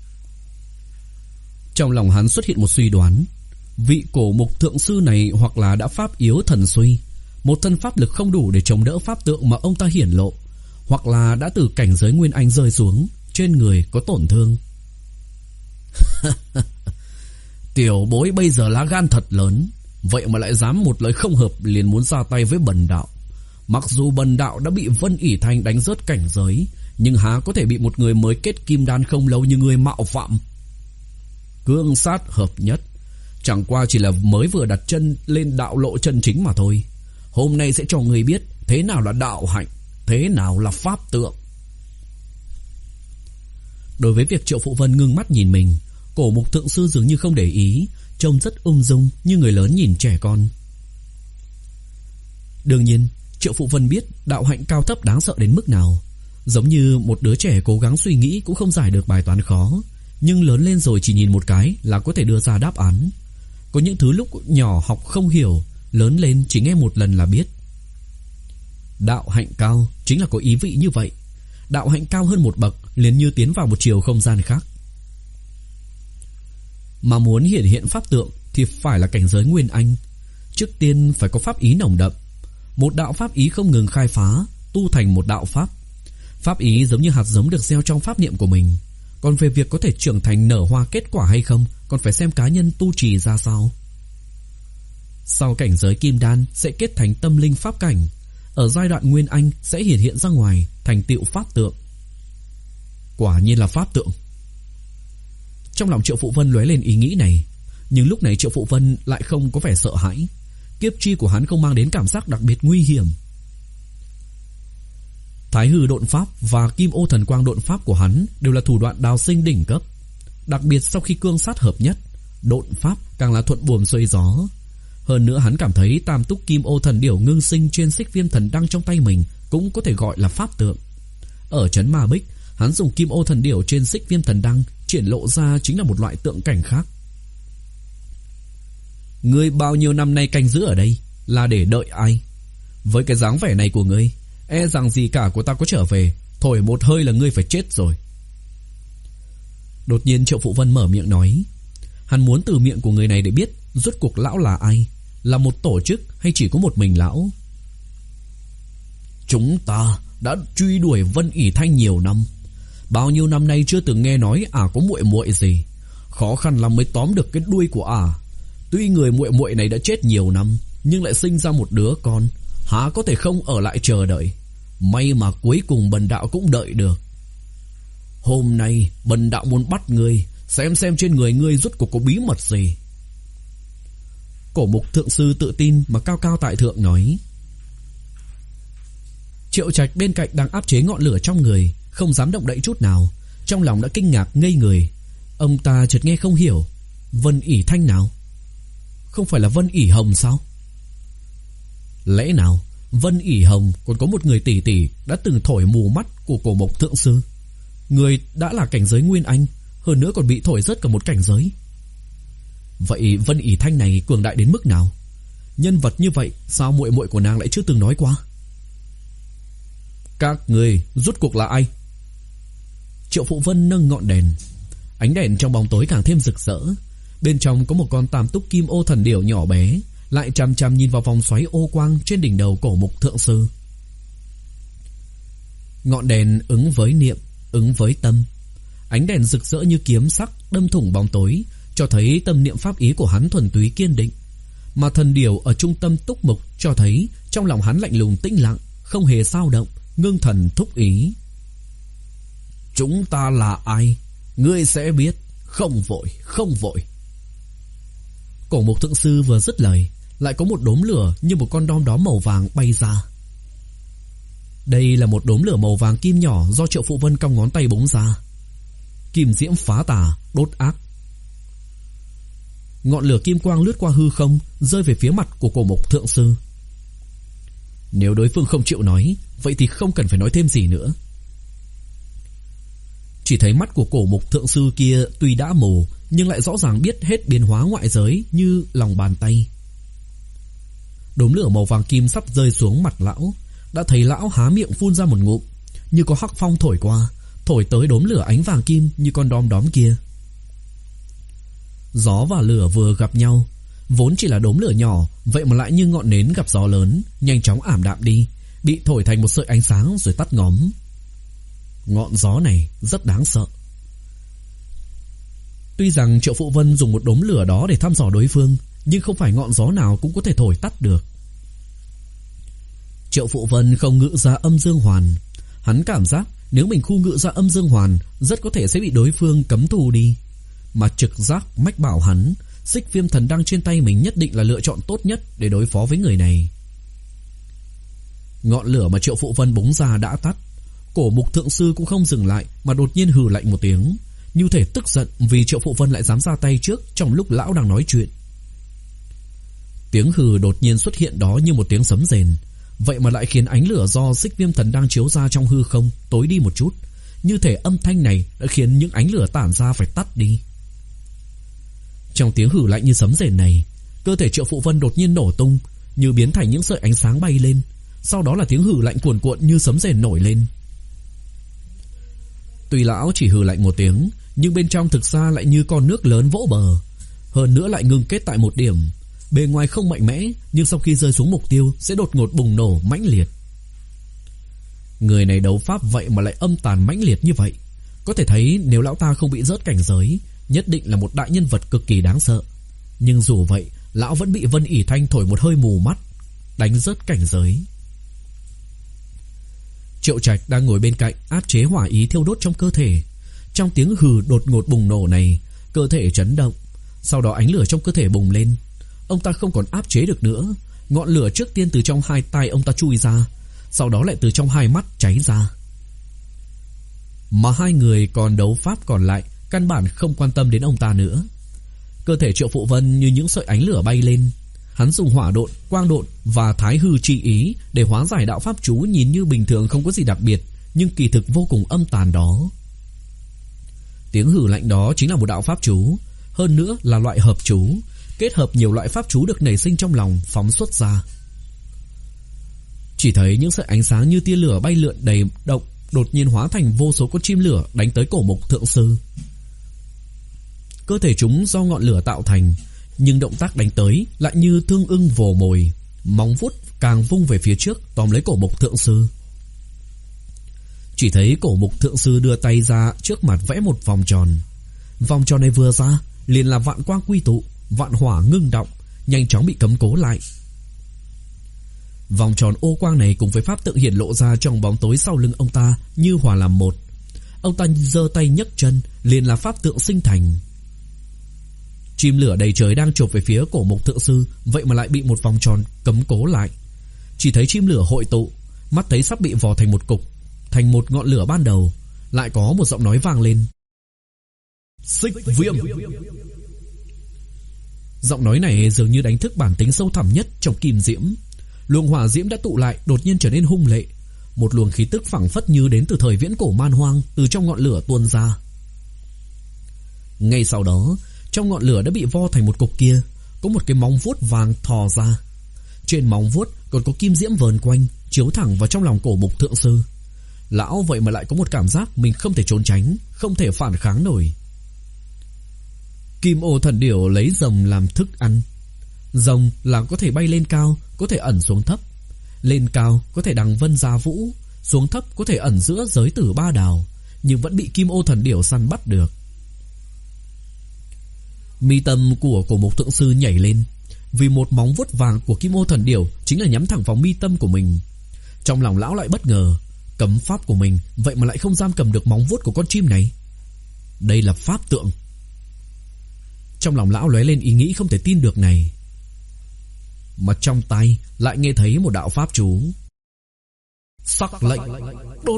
Trong lòng hắn xuất hiện một suy đoán. Vị Cổ Mục thượng sư này hoặc là đã pháp yếu thần suy, một thân pháp lực không đủ để chống đỡ pháp tượng mà ông ta hiển lộ, hoặc là đã từ cảnh giới Nguyên Anh rơi xuống, trên người có tổn thương. Tiểu bối bây giờ lá gan thật lớn, vậy mà lại dám một lời không hợp liền muốn ra tay với bần đạo. Mặc dù bần đạo đã bị Vân ỉ Thanh đánh rớt cảnh giới, nhưng há có thể bị một người mới kết kim đan không lâu như ngươi mạo phạm. Cương sát hợp nhất, chẳng qua chỉ là mới vừa đặt chân lên đạo lộ chân chính mà thôi. Hôm nay sẽ cho ngươi biết thế nào là đạo hạnh, thế nào là pháp tượng. Đối với việc Triệu Phụ Vân ngưng mắt nhìn mình, Cổ Mục thượng sư dường như không để ý, trông rất ung dung như người lớn nhìn trẻ con. Đương nhiên Triệu Phụ Vân biết đạo hạnh cao thấp đáng sợ đến mức nào. Giống như một đứa trẻ cố gắng suy nghĩ cũng không giải được bài toán khó, nhưng lớn lên rồi chỉ nhìn một cái là có thể đưa ra đáp án. Có những thứ lúc nhỏ học không hiểu, lớn lên chỉ nghe một lần là biết. Đạo hạnh cao chính là có ý vị như vậy. Đạo hạnh cao hơn một bậc liền như tiến vào một chiều không gian khác. Mà muốn hiển hiện pháp tượng thì phải là cảnh giới Nguyên Anh. Trước tiên phải có pháp ý nồng đậm. Một đạo pháp ý không ngừng khai phá, tu thành một đạo pháp. Pháp ý giống như hạt giống được gieo trong pháp niệm của mình. Còn về việc có thể trưởng thành nở hoa kết quả hay không, còn phải xem cá nhân tu trì ra sao. Sau cảnh giới kim đan sẽ kết thành tâm linh pháp cảnh, ở giai đoạn nguyên anh sẽ hiển hiện ra ngoài thành tựu pháp tượng. Quả nhiên là pháp tượng. Trong lòng Triệu Phụ Vân lóe lên ý nghĩ này, nhưng lúc này Triệu Phụ Vân lại không có vẻ sợ hãi. Kiếp chi của hắn không mang đến cảm giác đặc biệt nguy hiểm. Thái hư độn pháp và kim ô thần quang độn pháp của hắn đều là thủ đoạn đào sinh đỉnh cấp. Đặc biệt sau khi cương sát hợp nhất, độn pháp càng là thuận buồm xuôi gió. Hơn nữa hắn cảm thấy tam túc kim ô thần điểu ngưng sinh trên xích viêm thần đăng trong tay mình cũng có thể gọi là pháp tượng. Ở trấn Ma Bích, hắn dùng kim ô thần điểu trên xích viêm thần đăng triển lộ ra chính là một loại tượng cảnh khác. Ngươi bao nhiêu năm nay canh giữ ở đây là để đợi ai? Với cái dáng vẻ này của ngươi, e rằng gì cả của ta có trở về, thổi một hơi là ngươi phải chết rồi. Đột nhiên Triệu Phụ Vân mở miệng nói. Hắn muốn từ miệng của người này để biết rốt cuộc lão là ai, là một tổ chức hay chỉ có một mình lão. Chúng ta đã truy đuổi Vân ỉ Thanh nhiều năm, bao nhiêu năm nay chưa từng nghe nói ả à có muội muội gì, khó khăn lắm mới tóm được cái đuôi của ả. À. Tuy người muội muội này đã chết nhiều năm, nhưng lại sinh ra một đứa con, há có thể không ở lại chờ đợi. May mà cuối cùng bần đạo cũng đợi được. Hôm nay bần đạo muốn bắt ngươi, xem xem trên người ngươi rốt cuộc có bí mật gì. Cổ Mục thượng sư tự tin mà cao cao tại thượng nói. Triệu Trạch bên cạnh đang áp chế ngọn lửa trong người, không dám động đậy chút nào, trong lòng đã kinh ngạc ngây người. Ông ta chợt nghe không hiểu, Vân ỉ Thanh nào? Không phải là Vân ỉ Hồng sao? Lẽ nào Vân ỉ Hồng còn có một người tỷ tỷ đã từng thổi mù mắt của Cổ Mục thượng sư? Người đã là cảnh giới nguyên anh, hơn nữa còn bị thổi rớt cả một cảnh giới. Vậy Vân ỉ Thanh này cường đại đến mức nào? Nhân vật như vậy sao muội muội của nàng lại chưa từng nói qua? Các người rốt cuộc là ai? Triệu Phụ Vân nâng ngọn đèn. Ánh đèn trong bóng tối càng thêm rực rỡ. Bên trong có một con tam túc kim ô thần điểu nhỏ bé, lại chằm chằm nhìn vào vòng xoáy ô quang trên đỉnh đầu Cổ Mục thượng sư. Ngọn đèn ứng với niệm, ứng với tâm. Ánh đèn rực rỡ như kiếm sắc đâm thủng bóng tối, cho thấy tâm niệm pháp ý của hắn thuần túy kiên định. Mà thần điểu ở trung tâm túc mục cho thấy trong lòng hắn lạnh lùng tĩnh lặng, không hề dao động, ngưng thần thúc ý. Chúng ta là ai? Ngươi sẽ biết. Không vội, không vội. Cổ Mục thượng sư vừa dứt lời, lại có một đốm lửa như một con đom đóm màu vàng bay ra. Đây là một đốm lửa màu vàng kim nhỏ do Triệu Phụ Vân cong ngón tay búng ra. Kim diễm phá tà, đốt ác. Ngọn lửa kim quang lướt qua hư không, rơi về phía mặt của Cổ Mục thượng sư. Nếu đối phương không chịu nói, vậy thì không cần phải nói thêm gì nữa. Chỉ thấy mắt của Cổ Mục thượng sư kia tuy đã mù, nhưng lại rõ ràng biết hết biến hóa ngoại giới như lòng bàn tay. Đốm lửa màu vàng kim sắp rơi xuống mặt lão, đã thấy lão há miệng phun ra một ngụm, như có hắc phong thổi qua, thổi tới đốm lửa ánh vàng kim như con đom đóm kia. Gió và lửa vừa gặp nhau, vốn chỉ là đốm lửa nhỏ, vậy mà lại như ngọn nến gặp gió lớn, nhanh chóng ảm đạm đi, bị thổi thành một sợi ánh sáng rồi tắt ngóm. Ngọn gió này rất đáng sợ. Tuy rằng Triệu Phụ Vân dùng một đốm lửa đó để thăm dò đối phương, nhưng không phải ngọn gió nào cũng có thể thổi tắt được. Triệu Phụ Vân không ngự ra âm dương hoàn. Hắn cảm giác nếu mình khu ngự ra âm dương hoàn, rất có thể sẽ bị đối phương cấm thù đi. Mà trực giác mách bảo hắn, xích viêm thần đăng trên tay mình nhất định là lựa chọn tốt nhất để đối phó với người này. Ngọn lửa mà Triệu Phụ Vân búng ra đã tắt. Cổ Mục thượng sư cũng không dừng lại, mà đột nhiên hừ lạnh một tiếng, như thể tức giận vì Triệu Phụ Vân lại dám ra tay trước trong lúc lão đang nói chuyện. Tiếng hừ đột nhiên xuất hiện đó như một tiếng sấm rền, vậy mà lại khiến ánh lửa do xích viêm thần đang chiếu ra trong hư không tối đi một chút, như thể âm thanh này đã khiến những ánh lửa tản ra phải tắt đi. Trong tiếng hừ lạnh như sấm rền này, cơ thể Triệu Phụ Vân đột nhiên nổ tung, như biến thành những sợi ánh sáng bay lên, sau đó là tiếng hừ lạnh cuồn cuộn như sấm rền nổi lên. Tuy lão chỉ hừ lạnh một tiếng, nhưng bên trong thực ra lại như con nước lớn vỗ bờ, hơn nữa lại ngưng kết tại một điểm. Bề ngoài không mạnh mẽ, nhưng sau khi rơi xuống mục tiêu sẽ đột ngột bùng nổ mãnh liệt. Người này đấu pháp vậy mà lại âm tàn mãnh liệt như vậy, Có thể thấy nếu lão ta không bị rớt cảnh giới, nhất định là một đại nhân vật cực kỳ đáng sợ. Nhưng dù vậy, lão vẫn bị Vân ỉ Thanh thổi một hơi mù mắt, đánh rớt cảnh giới. Triệu Trạch đang ngồi bên cạnh áp chế hỏa ý thiêu đốt trong cơ thể. Trong tiếng hừ đột ngột bùng nổ này, cơ thể chấn động. Sau đó ánh lửa trong cơ thể bùng lên. Ông ta không còn áp chế được nữa. Ngọn lửa trước tiên từ trong hai tay ông ta chui ra, sau đó lại từ trong hai mắt cháy ra. Mà hai người còn đấu pháp còn lại căn bản không quan tâm đến ông ta nữa. Cơ thể Triệu Phụ Vân như những sợi ánh lửa bay lên. Hắn dùng hỏa độn, quang độn và thái hư chi ý để hóa giải đạo pháp chú nhìn như bình thường không có gì đặc biệt, nhưng kỳ thực vô cùng âm tàn đó. Tiếng hừ lạnh đó chính là một đạo pháp chú, hơn nữa là loại hợp chú, kết hợp nhiều loại pháp chú được nảy sinh trong lòng phóng xuất ra. Chỉ thấy những sợi ánh sáng như tia lửa bay lượn đầy động, đột nhiên hóa thành vô số con chim lửa đánh tới cổ mục thượng sư. Cơ thể chúng do ngọn lửa tạo thành, nhưng động tác đánh tới lại như thương ưng vồ mồi, móng vuốt càng vung về phía trước tóm lấy cổ mục thượng sư. Chỉ thấy cổ mục thượng sư đưa tay ra trước mặt vẽ một vòng tròn. Vòng tròn này vừa ra liền là vạn quang quy tụ, vạn hỏa ngưng động, nhanh chóng bị cấm cố lại. Vòng tròn ô quang này cùng với pháp tượng hiển lộ ra trong bóng tối sau lưng ông ta như hòa làm một. Ông ta giơ tay nhấc chân liền là pháp tượng sinh thành. Chim lửa đầy trời đang chộp về phía cổ mục thượng sư, vậy mà lại bị một vòng tròn cấm cố lại. Chỉ thấy chim lửa hội tụ, mắt thấy sắp bị vò thành một cục, thành một ngọn lửa ban đầu. Lại có một giọng nói vang lên: Xích viêm. Giọng nói này dường như đánh thức bản tính sâu thẳm nhất trong kim diễm. Luồng hỏa diễm đã tụ lại, đột nhiên trở nên hung lệ. Một luồng khí tức phảng phất như đến từ thời viễn cổ man hoang từ trong ngọn lửa tuôn ra. Ngay sau đó, trong ngọn lửa đã bị vo thành một cục kia, có một cái móng vuốt vàng thò ra. Trên móng vuốt còn có kim diễm vờn quanh, chiếu thẳng vào trong lòng cổ mục thượng sư. Lão vậy mà lại có một cảm giác mình không thể trốn tránh, không thể phản kháng nổi. Kim ô thần điểu lấy rồng làm thức ăn. Rồng là có thể bay lên cao, có thể ẩn xuống thấp. Lên cao có thể đằng vân giá vũ, xuống thấp có thể ẩn giữa giới tử ba đào, nhưng vẫn bị kim ô thần điểu săn bắt được. Mi tâm của cổ mục thượng sư nhảy lên, vì một móng vuốt vàng của kim ô thần điểu chính là nhắm thẳng vào mi tâm của mình. Trong lòng lão lại bất ngờ, cấm pháp của mình vậy mà lại không giam cầm được móng vuốt của con chim này. Đây là pháp tượng. Trong lòng lão lóe lên ý nghĩ không thể tin được này. Mà trong tay lại nghe thấy một đạo pháp chú: Sắc lệnh đốt.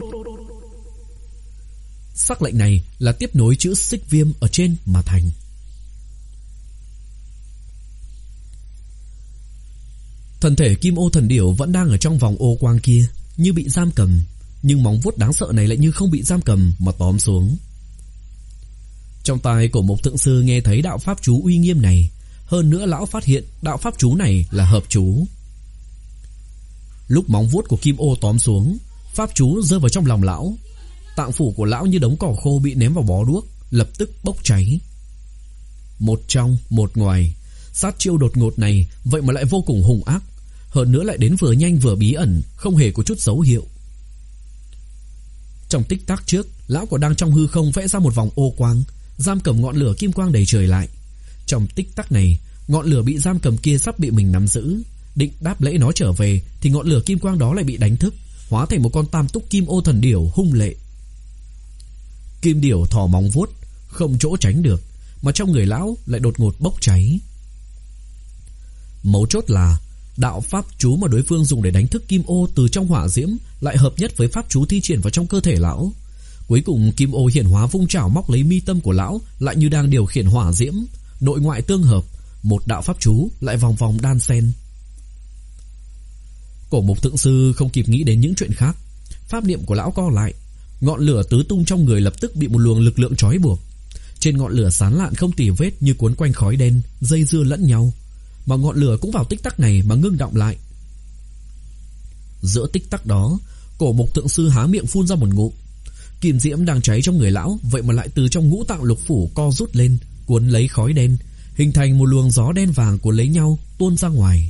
Sắc lệnh này là tiếp nối chữ xích viêm ở trên mà thành. Thân thể kim ô thần điểu vẫn đang ở trong vòng ô quang kia, như bị giam cầm, nhưng móng vuốt đáng sợ này lại như không bị giam cầm mà tóm xuống. Trong tai của một thượng sư nghe thấy đạo pháp chú uy nghiêm này, hơn nữa lão phát hiện đạo pháp chú này là hợp chú. Lúc móng vuốt của kim ô tóm xuống, pháp chú rơi vào trong lòng lão. Tạng phủ của lão như đống cỏ khô bị ném vào bó đuốc, lập tức bốc cháy. Một trong một ngoài, sát chiêu đột ngột này vậy mà lại vô cùng hung ác, hơn nữa lại đến vừa nhanh vừa bí ẩn, không hề có chút dấu hiệu. Trong tích tắc trước, lão còn đang trong hư không vẽ ra một vòng ô quang, giam cầm ngọn lửa kim quang đầy trời lại. Trong tích tắc này, ngọn lửa bị giam cầm kia sắp bị mình nắm giữ, định đáp lễ nó trở về, thì ngọn lửa kim quang đó lại bị đánh thức, hóa thành một con tam túc kim ô thần điểu hung lệ. Kim điểu thò móng vuốt, không chỗ tránh được, mà trong người lão lại đột ngột bốc cháy. Mấu chốt là đạo pháp chú mà đối phương dùng để đánh thức kim ô từ trong hỏa diễm lại hợp nhất với pháp chú thi triển vào trong cơ thể lão. Cuối cùng kim ô hiển hóa vung chảo móc lấy mi tâm của lão, lại như đang điều khiển hỏa diễm, nội ngoại tương hợp, một đạo pháp chú lại vòng vòng đan xen. Cổ mục thượng sư không kịp nghĩ đến những chuyện khác, pháp niệm của lão co lại, ngọn lửa tứ tung trong người lập tức bị một luồng lực lượng trói buộc. Trên ngọn lửa sán lạn không tì vết như cuốn quanh khói đen, dây dưa lẫn nhau, mà ngọn lửa cũng vào tích tắc này mà ngưng động lại. Giữa tích tắc đó, cổ mục thượng sư há miệng phun ra một ngụm. Kim diễm đang cháy trong người lão vậy mà lại từ trong ngũ tạng lục phủ co rút lên, cuốn lấy khói đen, hình thành một luồng gió đen vàng cuốn lấy nhau tuôn ra ngoài.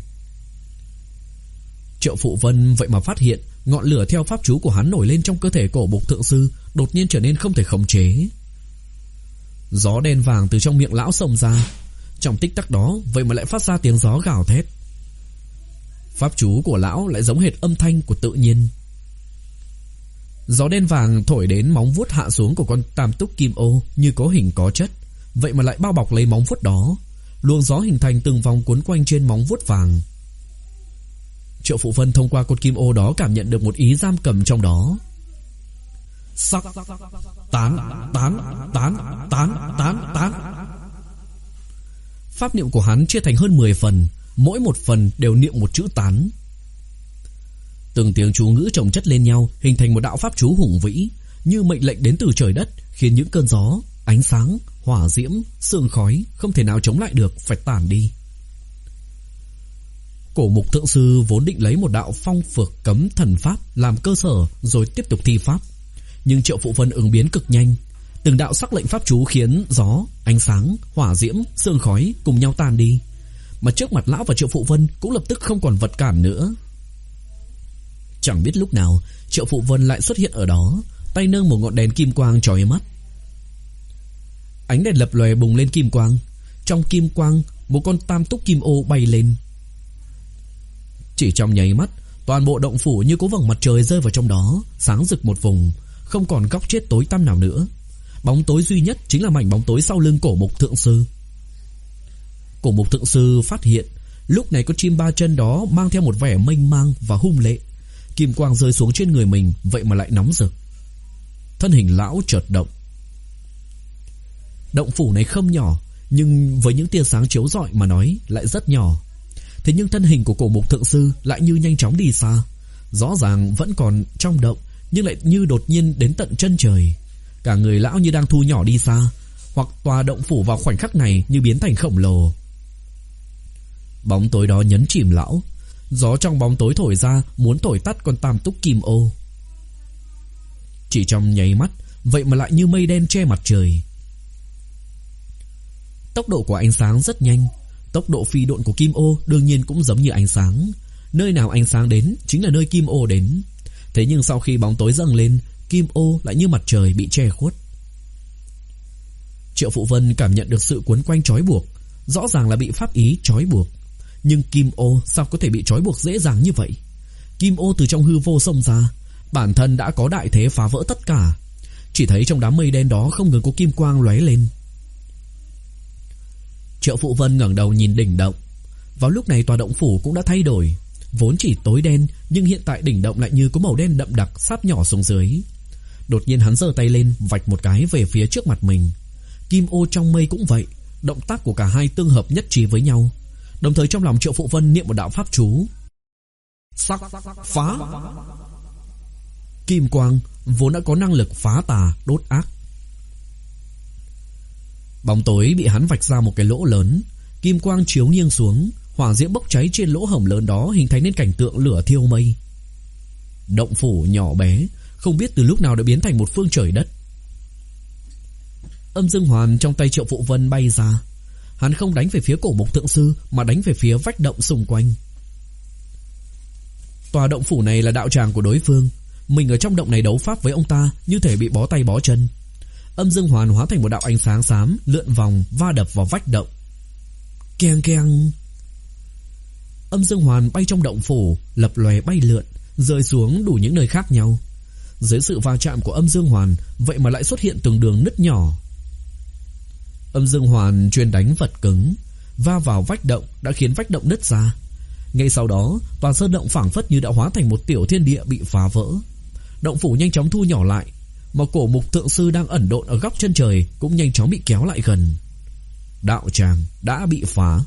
Triệu Phụ Vân vậy mà phát hiện ngọn lửa theo pháp chú của hắn nổi lên trong cơ thể cổ mục thượng sư, đột nhiên trở nên không thể khống chế. Gió đen vàng từ trong miệng lão xông ra. Trong tích tắc đó, vậy mà lại phát ra tiếng gió gào thét. Pháp chú của lão lại giống hệt âm thanh của tự nhiên. Gió đen vàng thổi đến móng vuốt hạ xuống của con tam túc kim ô như có hình có chất, vậy mà lại bao bọc lấy móng vuốt đó. Luồng gió hình thành từng vòng cuốn quanh trên móng vuốt vàng. Triệu Phụ Vân thông qua con kim ô đó cảm nhận được một ý giam cầm trong đó. Sắc, tán, tán, tán, tán, tán, tán. Pháp niệm của hắn chia thành hơn mười phần, mỗi một phần đều niệm một chữ tán. Từng tiếng chú ngữ chồng chất lên nhau, hình thành một đạo pháp chú hùng vĩ, như mệnh lệnh đến từ trời đất, khiến những cơn gió, ánh sáng, hỏa diễm, sương khói không thể nào chống lại được phải tản đi. Cổ Mục Thượng Sư vốn định lấy một đạo phong phược cấm thần pháp làm cơ sở rồi tiếp tục thi pháp, nhưng Triệu Phụ Vân ứng biến cực nhanh. Từng đạo sắc lệnh pháp chú khiến gió, ánh sáng, hỏa diễm, sương khói cùng nhau tan đi, mà trước mặt lão và Triệu Phụ Vân cũng lập tức không còn vật cản nữa. Chẳng biết lúc nào Triệu Phụ Vân lại xuất hiện ở đó, tay nâng một ngọn đèn kim quang chói mắt. Ánh đèn lập lòe bùng lên kim quang. Trong kim quang, một con tam túc kim ô bay lên. Chỉ trong nháy mắt, toàn bộ động phủ như có vầng mặt trời rơi vào trong đó, sáng rực một vùng, không còn góc chết tối tăm nào nữa. Bóng tối duy nhất chính là mảnh bóng tối sau lưng Cổ Mục Thượng Sư. Cổ Mục Thượng Sư phát hiện lúc này con chim ba chân đó mang theo một vẻ mênh mang và hung lệ. Kim quang rơi xuống trên người mình, vậy mà lại nóng rực. Thân hình lão chợt động. Động phủ này không nhỏ, nhưng với những tia sáng chiếu rọi mà nói lại rất nhỏ. Thế nhưng thân hình của Cổ Mục Thượng Sư lại như nhanh chóng đi xa. Rõ ràng vẫn còn trong động, nhưng lại như đột nhiên đến tận chân trời. Cả người lão như đang thu nhỏ đi xa, hoặc tòa động phủ vào khoảnh khắc này như biến thành khổng lồ. Bóng tối đó nhấn chìm lão. Gió trong bóng tối thổi ra muốn thổi tắt con tam túc kim ô. Chỉ trong nháy mắt, vậy mà lại như mây đen che mặt trời. Tốc độ của ánh sáng rất nhanh. Tốc độ phi độn của kim ô đương nhiên cũng giống như ánh sáng. Nơi nào ánh sáng đến chính là nơi kim ô đến. Thế nhưng sau khi bóng tối dâng lên, kim ô lại như mặt trời bị che khuất. Triệu Phụ Vân cảm nhận được sự cuốn quanh trói buộc. Rõ ràng là bị pháp ý trói buộc. Nhưng kim ô sao có thể bị trói buộc dễ dàng như vậy? Kim ô từ trong hư vô xông ra, bản thân đã có đại thế phá vỡ tất cả. Chỉ thấy trong đám mây đen đó không ngừng có kim quang lóe lên. Triệu Phụ Vân ngẩng đầu nhìn đỉnh động. Vào lúc này tòa động phủ cũng đã thay đổi. Vốn chỉ tối đen, nhưng hiện tại đỉnh động lại như có màu đen đậm đặc sáp nhỏ xuống dưới. Đột nhiên hắn giơ tay lên, vạch một cái về phía trước mặt mình. Kim ô trong mây cũng vậy. Động tác của cả hai tương hợp nhất trí với nhau. Đồng thời trong lòng Triệu Phụ Vân niệm một đạo pháp chú. Sắc phá. Kim quang vốn đã có năng lực phá tà đốt ác. Bóng tối bị hắn vạch ra một cái lỗ lớn. Kim quang chiếu nghiêng xuống, hỏa diễm bốc cháy trên lỗ hổng lớn đó, hình thành nên cảnh tượng lửa thiêu mây. Động phủ nhỏ bé không biết từ lúc nào đã biến thành một phương trời đất. Âm dương hoàn trong tay Triệu Phụ Vân bay ra. Hắn không đánh về phía Cổ Mục Thượng Sư, mà đánh về phía vách động xung quanh. Tòa động phủ này là đạo tràng của đối phương. Mình ở trong động này đấu pháp với ông ta như thể bị bó tay bó chân. Âm dương hoàn hóa thành một đạo ánh sáng xám, lượn vòng va đập vào vách động. Keng keng. Âm dương hoàn bay trong động phủ, lập lòe bay lượn, rơi xuống đủ những nơi khác nhau. Dưới sự va chạm của âm dương hoàn, vậy mà lại xuất hiện từng đường nứt nhỏ. Âm dương hoàn chuyên đánh vật cứng, va vào vách động đã khiến vách động nứt ra. Ngay sau đó, toàn sơn động phảng phất như đã hóa thành một tiểu thiên địa bị phá vỡ. Động phủ nhanh chóng thu nhỏ lại, mà Cổ Mục Thượng Sư đang ẩn độn ở góc chân trời cũng nhanh chóng bị kéo lại gần. Đạo tràng đã bị phá.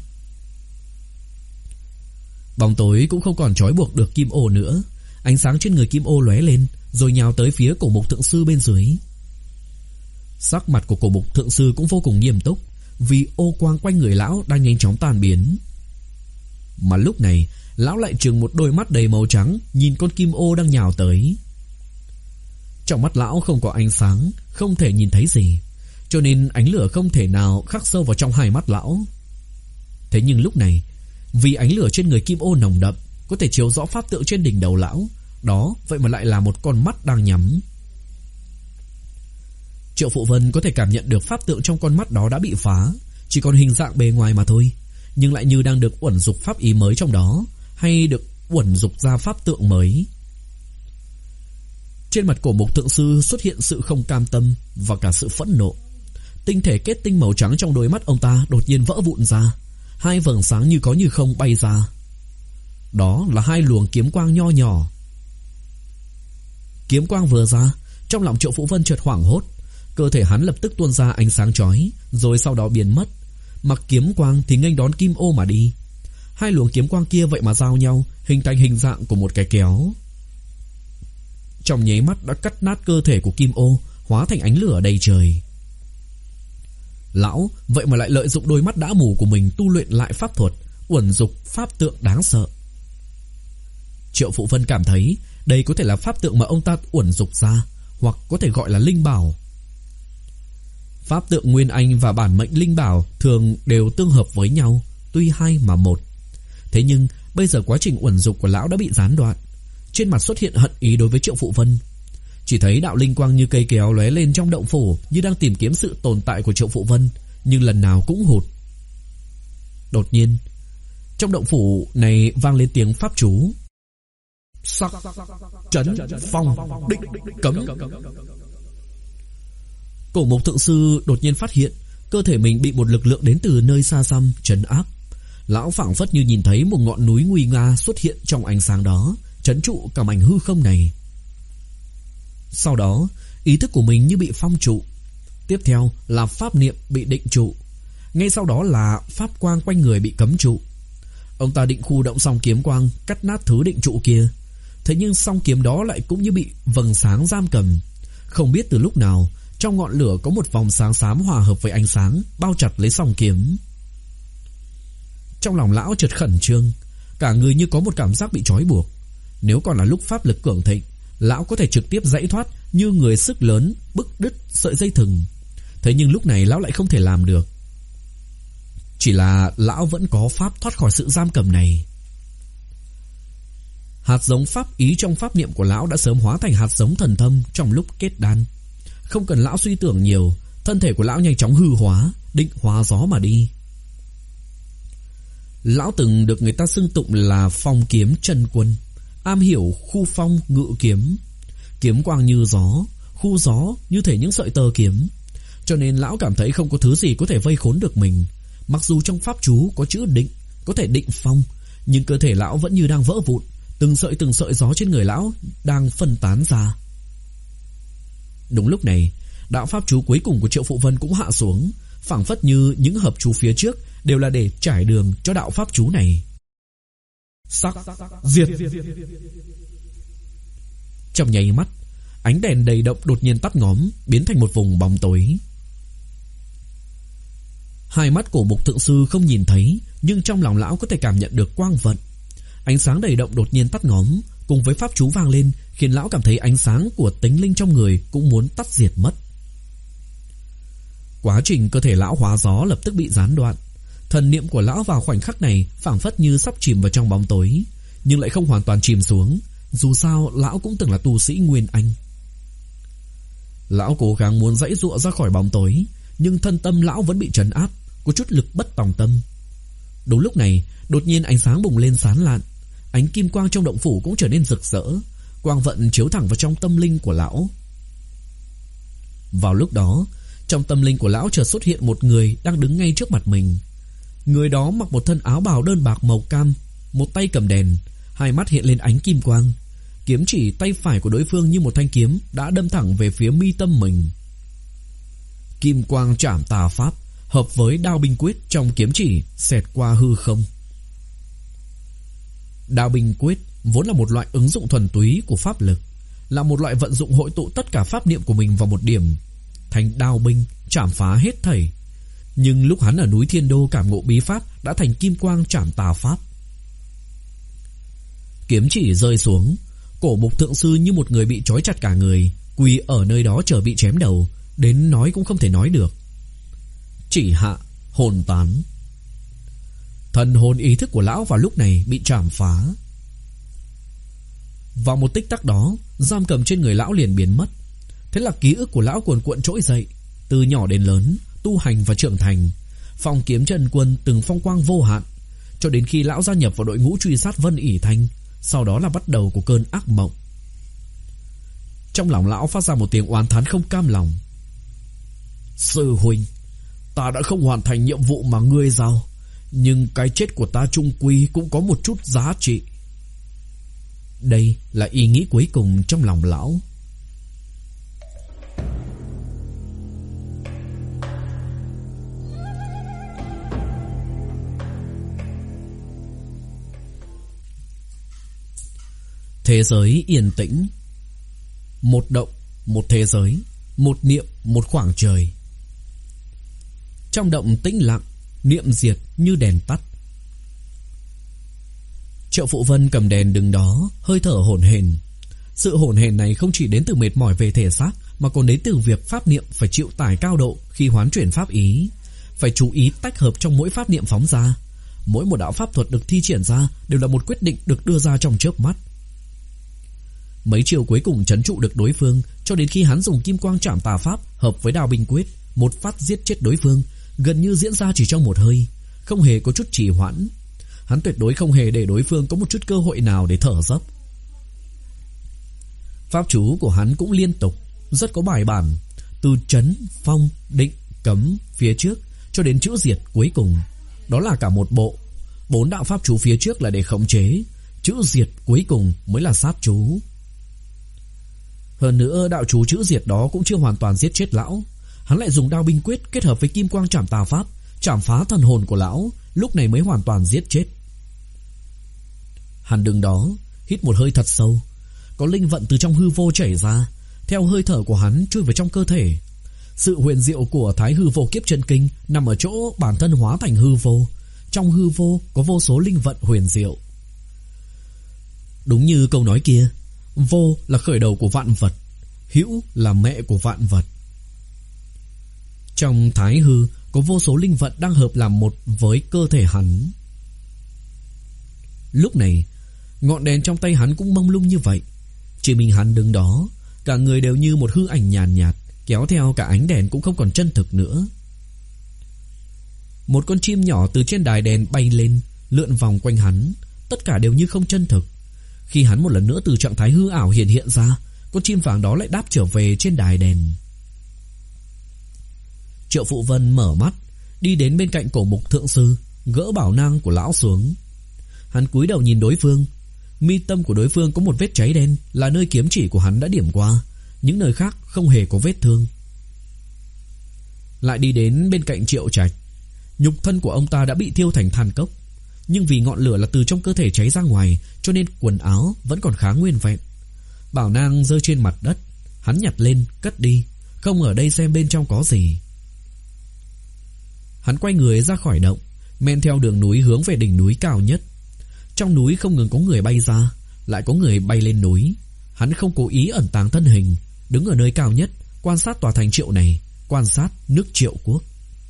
Bóng tối cũng không còn trói buộc được kim ô nữa. Ánh sáng trên người kim ô lóe lên, rồi nhào tới phía Cổ Mục Thượng Sư bên dưới. Sắc mặt của Cổ Mục Thượng Sư cũng vô cùng nghiêm túc, vì ô quang quanh người lão đang nhanh chóng tan biến. Mà lúc này, lão lại trừng một đôi mắt đầy màu trắng nhìn con kim ô đang nhào tới. Trong mắt lão không có ánh sáng, không thể nhìn thấy gì, cho nên ánh lửa không thể nào khắc sâu vào trong hai mắt lão. Thế nhưng lúc này, vì ánh lửa trên người kim ô nồng đậm, có thể chiếu rõ pháp tượng trên đỉnh đầu lão, đó vậy mà lại là một con mắt đang nhắm. Triệu Phụ Vân có thể cảm nhận được pháp tượng trong con mắt đó đã bị phá, chỉ còn hình dạng bề ngoài mà thôi, nhưng lại như đang được uẩn dục pháp ý mới trong đó, hay được uẩn dục ra pháp tượng mới. Trên mặt Cổ Mục Thượng Sư xuất hiện sự không cam tâm và cả sự phẫn nộ. Tinh thể kết tinh màu trắng trong đôi mắt ông ta đột nhiên vỡ vụn ra, hai vầng sáng như có như không bay ra. Đó là hai luồng kiếm quang nho nhỏ. Kiếm quang vừa ra, trong lòng Triệu Phụ Vân chợt hoảng hốt, cơ thể hắn lập tức tuôn ra ánh sáng chói, rồi sau đó biến mất. Mặc kiếm quang thì nghênh đón Kim Ô mà đi. Hai luồng kiếm quang kia vậy mà giao nhau, hình thành hình dạng của một cái kéo. Trong nháy mắt đã cắt nát cơ thể của Kim Ô, hóa thành ánh lửa đầy trời. Lão vậy mà lại lợi dụng đôi mắt đã mù của mình tu luyện lại pháp thuật uẩn dục pháp tượng đáng sợ. Triệu Phụ Vân cảm thấy đây có thể là pháp tượng mà ông ta uẩn dục ra, hoặc có thể gọi là linh bảo. Pháp tượng Nguyên Anh và bản mệnh linh bảo thường đều tương hợp với nhau, tuy hai mà một. Thế nhưng bây giờ quá trình uẩn dục của lão đã bị gián đoạn. Trên mặt xuất hiện hận ý đối với Triệu Phụ Vân. Chỉ thấy đạo linh quang như cây kéo lóe lên trong động phủ, như đang tìm kiếm sự tồn tại của Triệu Phụ Vân, nhưng lần nào cũng hụt. Đột nhiên, trong động phủ này vang lên tiếng pháp chú: sắc, trấn, phong, định, cấm. Cổ Mục Thượng Sư đột nhiên phát hiện cơ thể mình bị một lực lượng đến từ nơi xa xăm trấn áp. Lão phảng phất như nhìn thấy một ngọn núi nguy nga xuất hiện trong ánh sáng đó, trấn trụ cả mảnh hư không này. Sau đó, ý thức của mình như bị phong trụ. Tiếp theo là pháp niệm bị định trụ. Ngay sau đó là pháp quang quanh người bị cấm trụ. Ông ta định khu động song kiếm quang cắt nát thứ định trụ kia. Thế nhưng song kiếm đó lại cũng như bị vầng sáng giam cầm. Không biết từ lúc nào, trong ngọn lửa có một vòng sáng xám hòa hợp với ánh sáng, bao chặt lấy song kiếm. Trong lòng lão chợt khẩn trương, cả người như có một cảm giác bị trói buộc. Nếu còn là lúc pháp lực cường thịnh, lão có thể trực tiếp giãy thoát như người sức lớn bứt đứt sợi dây thừng. Thế nhưng lúc này lão lại không thể làm được. Chỉ là lão vẫn có pháp thoát khỏi sự giam cầm này. Hạt giống pháp ý trong pháp niệm của lão đã sớm hóa thành hạt giống thần thâm trong lúc kết đan. Không cần lão suy tưởng nhiều, thân thể của lão nhanh chóng hư hóa, định hóa gió mà đi. Lão từng được người ta xưng tụng là phong kiếm chân quân, am hiểu khu phong ngự kiếm. Kiếm quang như gió, khu gió như thể những sợi tơ kiếm. Cho nên lão cảm thấy không có thứ gì có thể vây khốn được mình. Mặc dù trong pháp chú có chữ định, có thể định phong, nhưng cơ thể lão vẫn như đang vỡ vụn. Từng sợi từng sợi gió trên người lão đang phân tán ra. Đúng lúc này, đạo pháp chú cuối cùng của Triệu Phụ Vân cũng hạ xuống, phảng phất như những hợp chú phía trước đều là để trải đường cho đạo pháp chú này. Sắc, diệt. Trong nháy mắt, ánh đèn đầy động đột nhiên tắt ngóm, biến thành một vùng bóng tối. Hai mắt Cổ Mục Thượng Sư không nhìn thấy, nhưng trong lòng lão có thể cảm nhận được quang vận. Ánh sáng đầy động đột nhiên tắt ngóm, cùng với pháp chú vang lên, khiến lão cảm thấy ánh sáng của tính linh trong người cũng muốn tắt diệt mất. Quá trình cơ thể lão hóa gió lập tức bị gián đoạn. Thần niệm của lão vào khoảnh khắc này phảng phất như sắp chìm vào trong bóng tối, nhưng lại không hoàn toàn chìm xuống. Dù sao lão cũng từng là tu sĩ Nguyên Anh. Lão cố gắng muốn giãy giụa ra khỏi bóng tối, nhưng thân tâm lão vẫn bị trấn áp, có chút lực bất tòng tâm. Đúng lúc này, đột nhiên ánh sáng bùng lên sáng lạn, ánh kim quang trong động phủ cũng trở nên rực rỡ, quang vận chiếu thẳng vào trong tâm linh của lão. Vào lúc đó, trong tâm linh của lão chợt xuất hiện một người đang đứng ngay trước mặt mình. Người đó mặc một thân áo bào đơn bạc màu cam, một tay cầm đèn, hai mắt hiện lên ánh kim quang. Kiếm chỉ tay phải của đối phương như một thanh kiếm đã đâm thẳng về phía mi tâm mình. Kim quang trảm tà pháp hợp với đao binh quyết trong kiếm chỉ xẹt qua hư không. Đao binh quyết vốn là một loại ứng dụng thuần túy của pháp lực, là một loại vận dụng hội tụ tất cả pháp niệm của mình vào một điểm, thành đao binh trảm phá hết thảy. Nhưng lúc hắn ở núi Thiên Đô cảm ngộ bí pháp đã thành kim quang trảm tà pháp. Kiếm chỉ rơi xuống, Cổ Mục Thượng Sư như một người bị trói chặt cả người, quỳ ở nơi đó chờ bị chém đầu, đến nói cũng không thể nói được. Chỉ hạ, hồn tán. Thần hồn ý thức của lão vào lúc này bị trảm phá. Vào một tích tắc đó, giam cầm trên người lão liền biến mất. Thế là ký ức của lão cuồn cuộn trỗi dậy. Từ nhỏ đến lớn, tu hành và trưởng thành, Phong Kiếm Chân Quân từng phong quang vô hạn, cho đến khi lão gia nhập vào đội ngũ truy sát Vân ỷ Thanh. Sau đó là bắt đầu của cơn ác mộng. Trong lòng lão phát ra một tiếng oán thán không cam lòng. Sư huynh, ta đã không hoàn thành nhiệm vụ mà ngươi giao, nhưng cái chết của ta chung quy cũng có một chút giá trị. Đây là ý nghĩ cuối cùng trong lòng lão. Thế giới yên tĩnh. Một động, một thế giới. Một niệm, một khoảng trời. Trong động tĩnh lặng, niệm diệt như đèn tắt. Triệu Phụ Vân cầm đèn đứng đó, hơi thở hổn hển. Sự hổn hển này không chỉ đến từ mệt mỏi về thể xác, mà còn đến từ việc pháp niệm phải chịu tải cao độ khi hoán chuyển pháp ý. Phải chú ý tách hợp trong mỗi pháp niệm phóng ra. Mỗi một đạo pháp thuật được thi triển ra đều là một quyết định được đưa ra trong chớp mắt. Mấy chiều cuối cùng trấn trụ được đối phương, cho đến khi hắn dùng kim quang trảm tà pháp hợp với đao binh quyết, một phát giết chết đối phương, gần như diễn ra chỉ trong một hơi, không hề có chút trì hoãn. Hắn tuyệt đối không hề để đối phương có một chút cơ hội nào để thở dốc. Pháp chú của hắn cũng liên tục, rất có bài bản, từ trấn, phong, định, cấm phía trước cho đến chữ diệt cuối cùng. Đó là cả một bộ. Bốn đạo pháp chú phía trước là để khống chế, chữ diệt cuối cùng mới là sát chú. Hơn nữa đạo chú chữ diệt đó cũng chưa hoàn toàn giết chết lão. Hắn lại dùng đao binh quyết kết hợp với kim quang trảm tà pháp chảm phá thần hồn của lão, lúc này mới hoàn toàn giết chết. Hắn đứng đó, hít một hơi thật sâu. Có linh vận từ trong hư vô chảy ra, theo hơi thở của hắn chui vào trong cơ thể. Sự huyền diệu của Thái Hư Vô Kiếp Chân Kinh nằm ở chỗ bản thân hóa thành hư vô. Trong hư vô có vô số linh vận huyền diệu. Đúng như câu nói kia, vô là khởi đầu của vạn vật, hữu là mẹ của vạn vật. Trong Thái Hư có vô số linh vận đang hợp làm một với cơ thể hắn. Lúc này, ngọn đèn trong tay hắn cũng mông lung như vậy. Chỉ mình hắn đứng đó, cả người đều như một hư ảnh nhàn nhạt, kéo theo cả ánh đèn cũng không còn chân thực nữa. Một con chim nhỏ từ trên đài đèn bay lên, lượn vòng quanh hắn, tất cả đều như không chân thực. Khi hắn một lần nữa từ trạng thái hư ảo hiện hiện ra, con chim vàng đó lại đáp trở về trên đài đèn. Triệu Phụ Vân mở mắt, đi đến bên cạnh cổ mục thượng sư, gỡ bảo nang của lão xuống. Hắn cúi đầu nhìn đối phương. Mi tâm của đối phương có một vết cháy đen, là nơi kiếm chỉ của hắn đã điểm qua. Những nơi khác không hề có vết thương. Lại đi đến bên cạnh Triệu Trạch. Nhục thân của ông ta đã bị thiêu thành than cốc, nhưng vì ngọn lửa là từ trong cơ thể cháy ra ngoài, cho nên quần áo vẫn còn khá nguyên vẹn. Bảo nang rơi trên mặt đất, hắn nhặt lên, cất đi, không ở đây xem bên trong có gì. Hắn quay người ra khỏi động, men theo đường núi hướng về đỉnh núi cao nhất. Trong núi không ngừng có người bay ra, lại có người bay lên núi. Hắn không cố ý ẩn tàng thân hình, đứng ở nơi cao nhất, quan sát tòa thành Triệu này, quan sát nước Triệu quốc.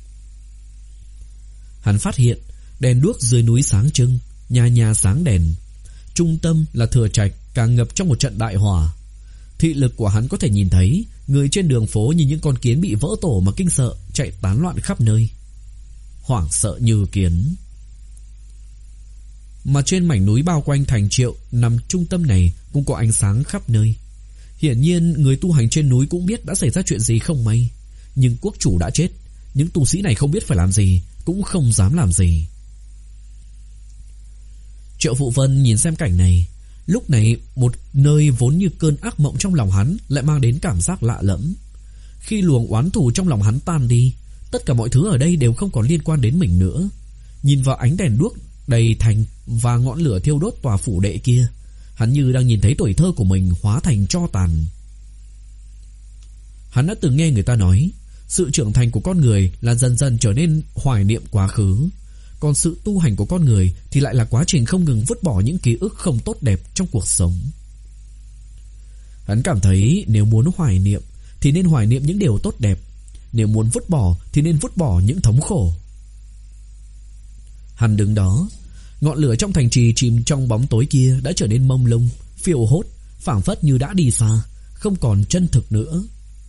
Hắn phát hiện đèn đuốc dưới núi sáng trưng, nhà nhà sáng đèn. Trung tâm là Thừa Trạch càng ngập trong một trận đại hỏa. Thị lực của hắn có thể nhìn thấy người trên đường phố như những con kiến bị vỡ tổ mà kinh sợ, chạy tán loạn khắp nơi, hoảng sợ như kiến. Mà trên mảnh núi bao quanh thành Triệu nằm trung tâm này cũng có ánh sáng khắp nơi. Hiển nhiên người tu hành trên núi cũng biết đã xảy ra chuyện gì không may, nhưng quốc chủ đã chết, những tu sĩ này không biết phải làm gì, cũng không dám làm gì. Triệu Phụ Vân nhìn xem cảnh này. Lúc này một nơi vốn như cơn ác mộng trong lòng hắn lại mang đến cảm giác lạ lẫm. Khi luồng oán thù trong lòng hắn tan đi, tất cả mọi thứ ở đây đều không còn liên quan đến mình nữa. Nhìn vào ánh đèn đuốc đầy thành và ngọn lửa thiêu đốt tòa phủ đệ kia, hắn như đang nhìn thấy tuổi thơ của mình hóa thành tro tàn. Hắn đã từng nghe người ta nói, sự trưởng thành của con người là dần dần trở nên hoài niệm quá khứ, còn sự tu hành của con người thì lại là quá trình không ngừng vứt bỏ những ký ức không tốt đẹp trong cuộc sống. Hắn cảm thấy nếu muốn hoài niệm thì nên hoài niệm những điều tốt đẹp, nếu muốn vứt bỏ thì nên vứt bỏ những thống khổ. Hắn đứng đó, ngọn lửa trong thành trì chìm trong bóng tối kia đã trở nên mông lung, phiêu hốt, phảng phất như đã đi xa, không còn chân thực nữa.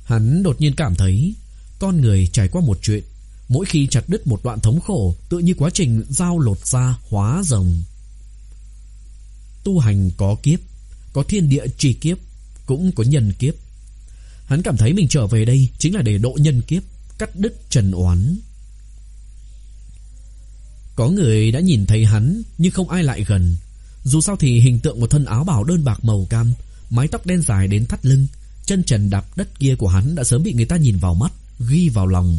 Hắn đột nhiên cảm thấy con người trải qua một chuyện, mỗi khi chặt đứt một đoạn thống khổ tựa như quá trình dao lột da hóa rồng. Tu hành có kiếp, có thiên địa trì kiếp, cũng có nhân kiếp. Hắn cảm thấy mình trở về đây chính là để độ nhân kiếp, cắt đứt trần oán. Có người đã nhìn thấy hắn nhưng không ai lại gần. Dù sao thì hình tượng một thân áo bào đơn bạc màu cam, mái tóc đen dài đến thắt lưng, chân trần đạp đất kia của hắn đã sớm bị người ta nhìn vào mắt, ghi vào lòng.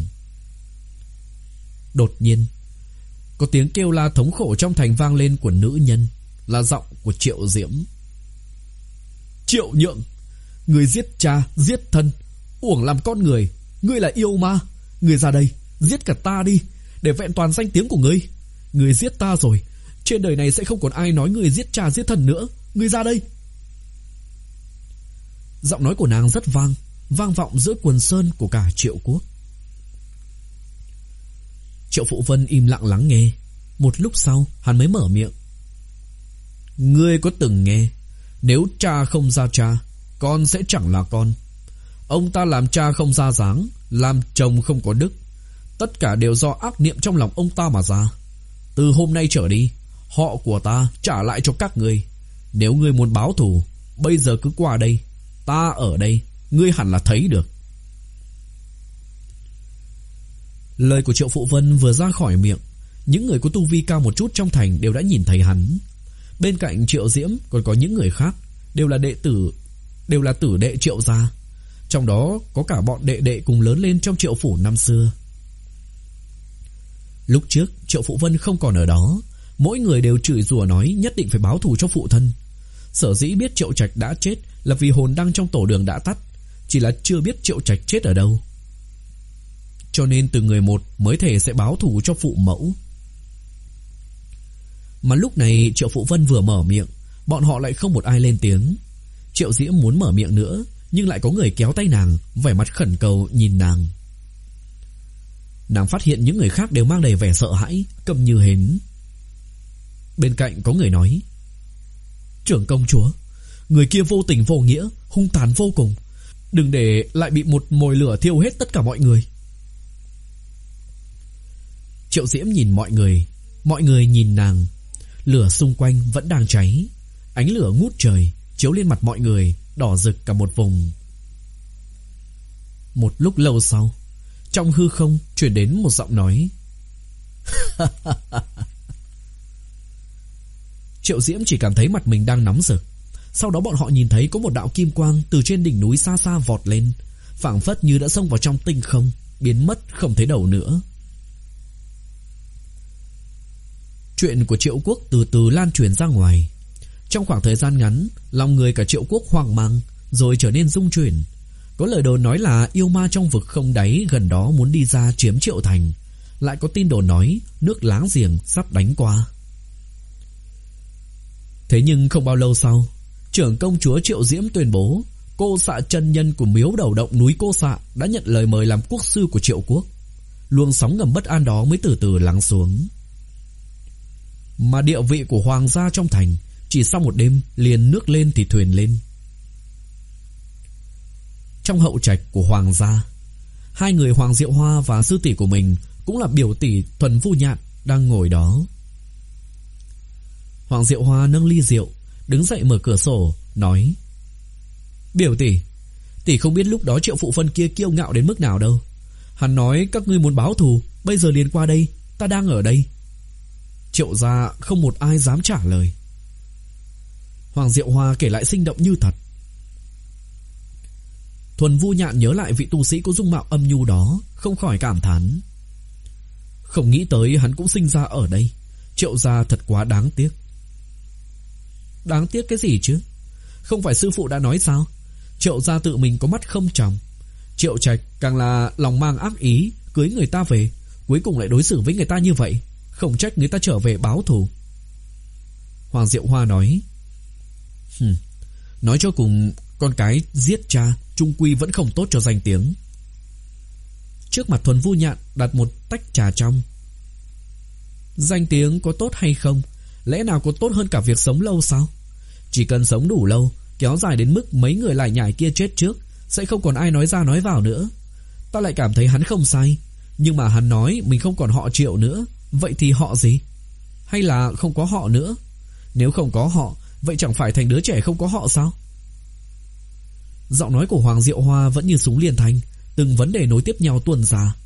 Đột nhiên, có tiếng kêu la thống khổ trong thành vang lên của nữ nhân, là giọng của Triệu Diễm. Triệu Nhượng, người giết cha, giết thân, uổng làm con người, ngươi là yêu ma, ngươi ra đây, giết cả ta đi, để vẹn toàn danh tiếng của ngươi. Ngươi giết ta rồi, trên đời này sẽ không còn ai nói ngươi giết cha giết thân nữa, ngươi ra đây. Giọng nói của nàng rất vang, vang vọng giữa quần sơn của cả Triệu quốc. Triệu Phụ Vân im lặng lắng nghe. Một lúc sau hắn mới mở miệng. Ngươi có từng nghe, nếu cha không ra cha, con sẽ chẳng là con. Ông ta làm cha không ra dáng, làm chồng không có đức, tất cả đều do ác niệm trong lòng ông ta mà ra. Từ hôm nay trở đi, họ của ta trả lại cho các ngươi. Nếu ngươi muốn báo thù, bây giờ cứ qua đây, ta ở đây, ngươi hẳn là thấy được. Lời của Triệu Phụ Vân vừa ra khỏi miệng, những người có tu vi cao một chút trong thành đều đã nhìn thấy hắn. Bên cạnh Triệu Diễm còn có những người khác, đều là đệ tử, đều là tử đệ Triệu gia. Trong đó có cả bọn đệ đệ cùng lớn lên trong Triệu phủ năm xưa. Lúc trước Triệu Phụ Vân không còn ở đó, mỗi người đều chửi rủa nói nhất định phải báo thù cho phụ thân. Sở dĩ biết Triệu Trạch đã chết là vì hồn đăng trong tổ đường đã tắt, chỉ là chưa biết Triệu Trạch chết ở đâu. Cho nên từ người một mới thể sẽ báo thù cho phụ mẫu. Mà lúc này Triệu Phụ Vân vừa mở miệng, bọn họ lại không một ai lên tiếng. Triệu Diễm muốn mở miệng nữa, nhưng lại có người kéo tay nàng, vẻ mặt khẩn cầu nhìn nàng. Nàng phát hiện những người khác đều mang đầy vẻ sợ hãi, câm như hến. Bên cạnh có người nói: Trưởng công chúa, người kia vô tình vô nghĩa, hung tàn vô cùng, đừng để lại bị một mồi lửa thiêu hết tất cả mọi người. Triệu Diễm nhìn mọi người, mọi người nhìn nàng. Lửa xung quanh vẫn đang cháy, ánh lửa ngút trời chiếu lên mặt mọi người, đỏ rực cả một vùng. Một lúc lâu sau, trong hư không truyền đến một giọng nói. Triệu Diễm chỉ cảm thấy mặt mình đang nóng rực. Sau đó bọn họ nhìn thấy có một đạo kim quang từ trên đỉnh núi xa xa vọt lên, phảng phất như đã xông vào trong tinh không, biến mất không thấy đầu nữa. Chuyện của Triệu quốc từ từ lan truyền ra ngoài. Trong khoảng thời gian ngắn, lòng người cả Triệu quốc hoang mang, rồi trở nên rung chuyển. Có lời đồn nói là yêu ma trong vực không đáy gần đó muốn đi ra chiếm Triệu thành. Lại có tin đồn nói nước láng giềng sắp đánh qua. Thế nhưng không bao lâu sau, trưởng công chúa Triệu Diễm tuyên bố Cô Xạ chân nhân của miếu đầu động núi Cô Xạ đã nhận lời mời làm quốc sư của Triệu quốc. Luồng sóng ngầm bất an đó mới từ từ lắng xuống. Mà địa vị của hoàng gia trong thành chỉ sau một đêm liền nước lên thì thuyền lên. Trong hậu trạch của hoàng gia, hai người Hoàng Diệu Hoa và sư tỷ của mình, cũng là biểu tỷ Thuần Vu Nhạn, đang ngồi đó. Hoàng Diệu Hoa nâng ly rượu, đứng dậy mở cửa sổ, nói: Biểu tỷ, tỷ không biết lúc đó Triệu Phụ Vân kia kiêu ngạo đến mức nào đâu. Hắn nói các ngươi muốn báo thù, bây giờ liền qua đây, ta đang ở đây. Triệu gia không một ai dám trả lời. Hoàng Diệu Hoa kể lại sinh động như thật. Thuần Vu Nhạn nhớ lại vị tu sĩ có dung mạo âm nhu đó, không khỏi cảm thán. Không nghĩ tới hắn cũng sinh ra ở đây. Triệu gia thật quá đáng tiếc. Đáng tiếc cái gì chứ? Không phải sư phụ đã nói sao? Triệu gia tự mình có mắt không tròng. Triệu Trạch càng là lòng mang ác ý, cưới người ta về, cuối cùng lại đối xử với người ta như vậy. Không trách người ta trở về báo thù. Hoàng Diệu Hoa nói: Hừm, nói cho cùng, con cái giết cha chung quy vẫn không tốt cho danh tiếng. Trước mặt Thuần Vu Nhạn đặt một tách trà trong. Danh tiếng có tốt hay không, lẽ nào có tốt hơn cả việc sống lâu sao? Chỉ cần sống đủ lâu, kéo dài đến mức mấy người lại nhải kia chết trước, sẽ không còn ai nói ra nói vào nữa. Ta lại cảm thấy hắn không sai. Nhưng mà hắn nói mình không còn họ Triệu nữa. Vậy thì họ gì? Hay là không có họ nữa? Nếu không có họ, vậy chẳng phải thành đứa trẻ không có họ sao? Giọng nói của Hoàng Diệu Hoa vẫn như súng liên thanh, từng vấn đề nối tiếp nhau tuôn ra.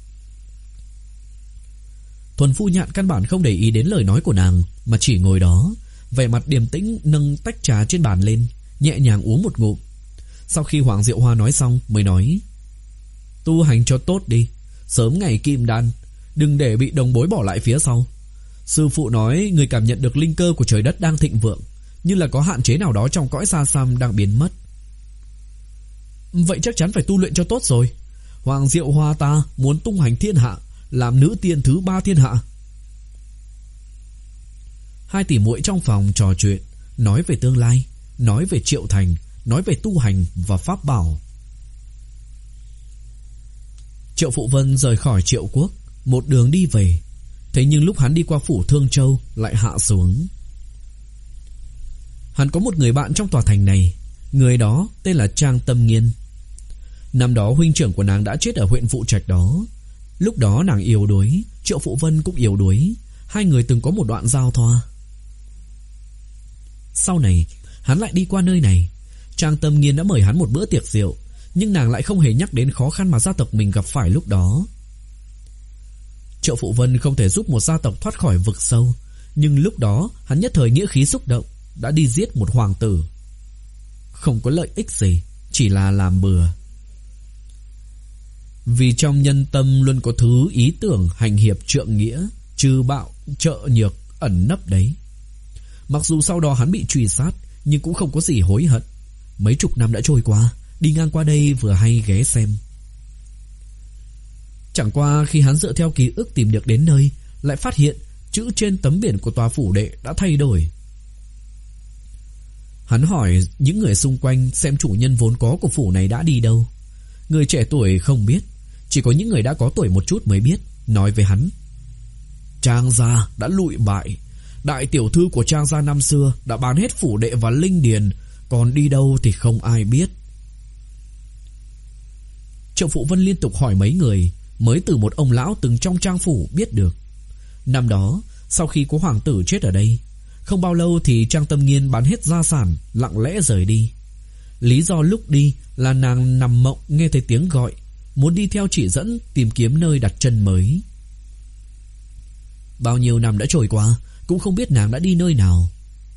Thuần Phu Nhạn căn bản không để ý đến lời nói của nàng, mà chỉ ngồi đó, vẻ mặt điềm tĩnh nâng tách trà trên bàn lên, nhẹ nhàng uống một ngụm. Sau khi Hoàng Diệu Hoa nói xong mới nói: tu hành cho tốt đi, sớm ngày kim đan, đừng để bị đồng bối bỏ lại phía sau. Sư phụ nói người cảm nhận được linh cơ của trời đất đang thịnh vượng, như là có hạn chế nào đó trong cõi xa xăm đang biến mất. Vậy chắc chắn phải tu luyện cho tốt rồi. Hoàng Diệu Hoa ta muốn tung hành thiên hạ, làm nữ tiên thứ ba thiên hạ. Hai tỷ muội trong phòng trò chuyện, nói về tương lai, nói về Triệu Thành, nói về tu hành và pháp bảo. Triệu Phụ Vân rời khỏi Triệu Quốc, một đường đi về. Thế nhưng lúc hắn đi qua phủ Thương Châu lại hạ xuống. Hắn có một người bạn trong tòa thành này. Người đó tên là Trang Tâm Nghiên. Năm đó huynh trưởng của nàng đã chết ở huyện Vụ Trạch đó. Lúc đó nàng yếu đuối, Triệu Phụ Vân cũng yếu đuối. Hai người từng có một đoạn giao thoa. Sau này hắn lại đi qua nơi này. Trang Tâm Nghiên đã mời hắn một bữa tiệc rượu, nhưng nàng lại không hề nhắc đến khó khăn mà gia tộc mình gặp phải lúc đó. Triệu Phụ Vân không thể giúp một gia tộc thoát khỏi vực sâu, nhưng lúc đó hắn nhất thời nghĩa khí xúc động, đã đi giết một hoàng tử. Không có lợi ích gì, chỉ là làm bừa. Vì trong nhân tâm luôn có thứ ý tưởng hành hiệp trượng nghĩa, trừ bạo trợ nhược ẩn nấp đấy. Mặc dù sau đó hắn bị truy sát, nhưng cũng không có gì hối hận. Mấy chục năm đã trôi qua, đi ngang qua đây vừa hay ghé xem. Chẳng qua khi hắn dựa theo ký ức tìm được đến nơi, lại phát hiện chữ trên tấm biển của tòa phủ đệ đã thay đổi. Hắn hỏi những người xung quanh xem chủ nhân vốn có của phủ này đã đi đâu. Người trẻ tuổi không biết, chỉ có những người đã có tuổi một chút mới biết. Nói với hắn: Trang gia đã lụi bại, đại tiểu thư của Trang gia năm xưa đã bán hết phủ đệ và linh điền, còn đi đâu thì không ai biết. Triệu Phụ Vân liên tục hỏi mấy người, mới từ một ông lão từng trong Trang phủ biết được. Năm đó, sau khi có hoàng tử chết ở đây, không bao lâu thì Trang Tâm Nghiên bán hết gia sản, lặng lẽ rời đi. Lý do lúc đi là nàng nằm mộng nghe thấy tiếng gọi, muốn đi theo chỉ dẫn tìm kiếm nơi đặt chân mới. Bao nhiêu năm đã trôi qua, cũng không biết nàng đã đi nơi nào.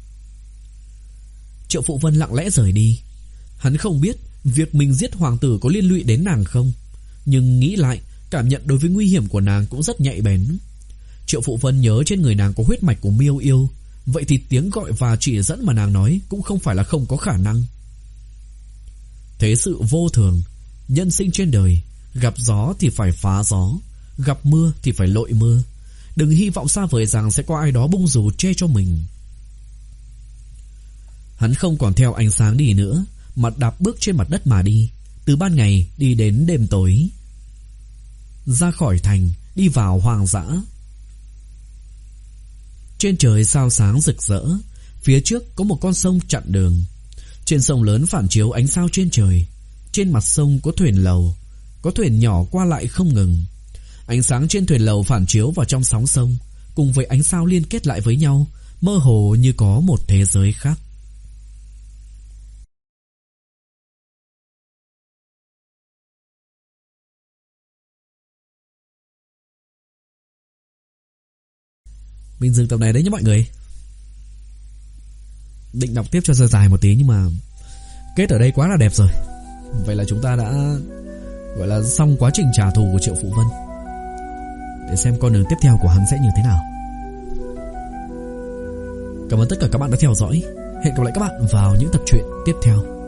Triệu Phụ Vân lặng lẽ rời đi. Hắn không biết việc mình giết hoàng tử có liên lụy đến nàng không, nhưng nghĩ lại, cảm nhận đối với nguy hiểm của nàng cũng rất nhạy bén. Triệu Phụ Vân nhớ trên người nàng có huyết mạch của Miêu Yêu, vậy thì tiếng gọi và chỉ dẫn mà nàng nói cũng không phải là không có khả năng. Thế sự vô thường, nhân sinh trên đời, gặp gió thì phải phá gió, gặp mưa thì phải lội mưa. Đừng hy vọng xa vời rằng sẽ có ai đó bung dù che cho mình. Hắn không còn theo ánh sáng đi nữa, mà đạp bước trên mặt đất mà đi, từ ban ngày đi đến đêm tối. Ra khỏi thành, đi vào hoang dã. Trên trời sao sáng rực rỡ, phía trước có một con sông chặn đường. Trên sông lớn phản chiếu ánh sao trên trời. Trên mặt sông có thuyền lầu, có thuyền nhỏ qua lại không ngừng. Ánh sáng trên thuyền lầu phản chiếu vào trong sóng sông, cùng với ánh sao liên kết lại với nhau, mơ hồ như có một thế giới khác. Mình dừng tập này đấy nhé mọi người. Định đọc tiếp cho dài dài một tí, nhưng mà kết ở đây quá là đẹp rồi. Vậy là chúng ta đã gọi là xong quá trình trả thù của Triệu Phụ Vân. Để xem con đường tiếp theo của hắn sẽ như thế nào. Cảm ơn tất cả các bạn đã theo dõi. Hẹn gặp lại các bạn vào những tập truyện tiếp theo.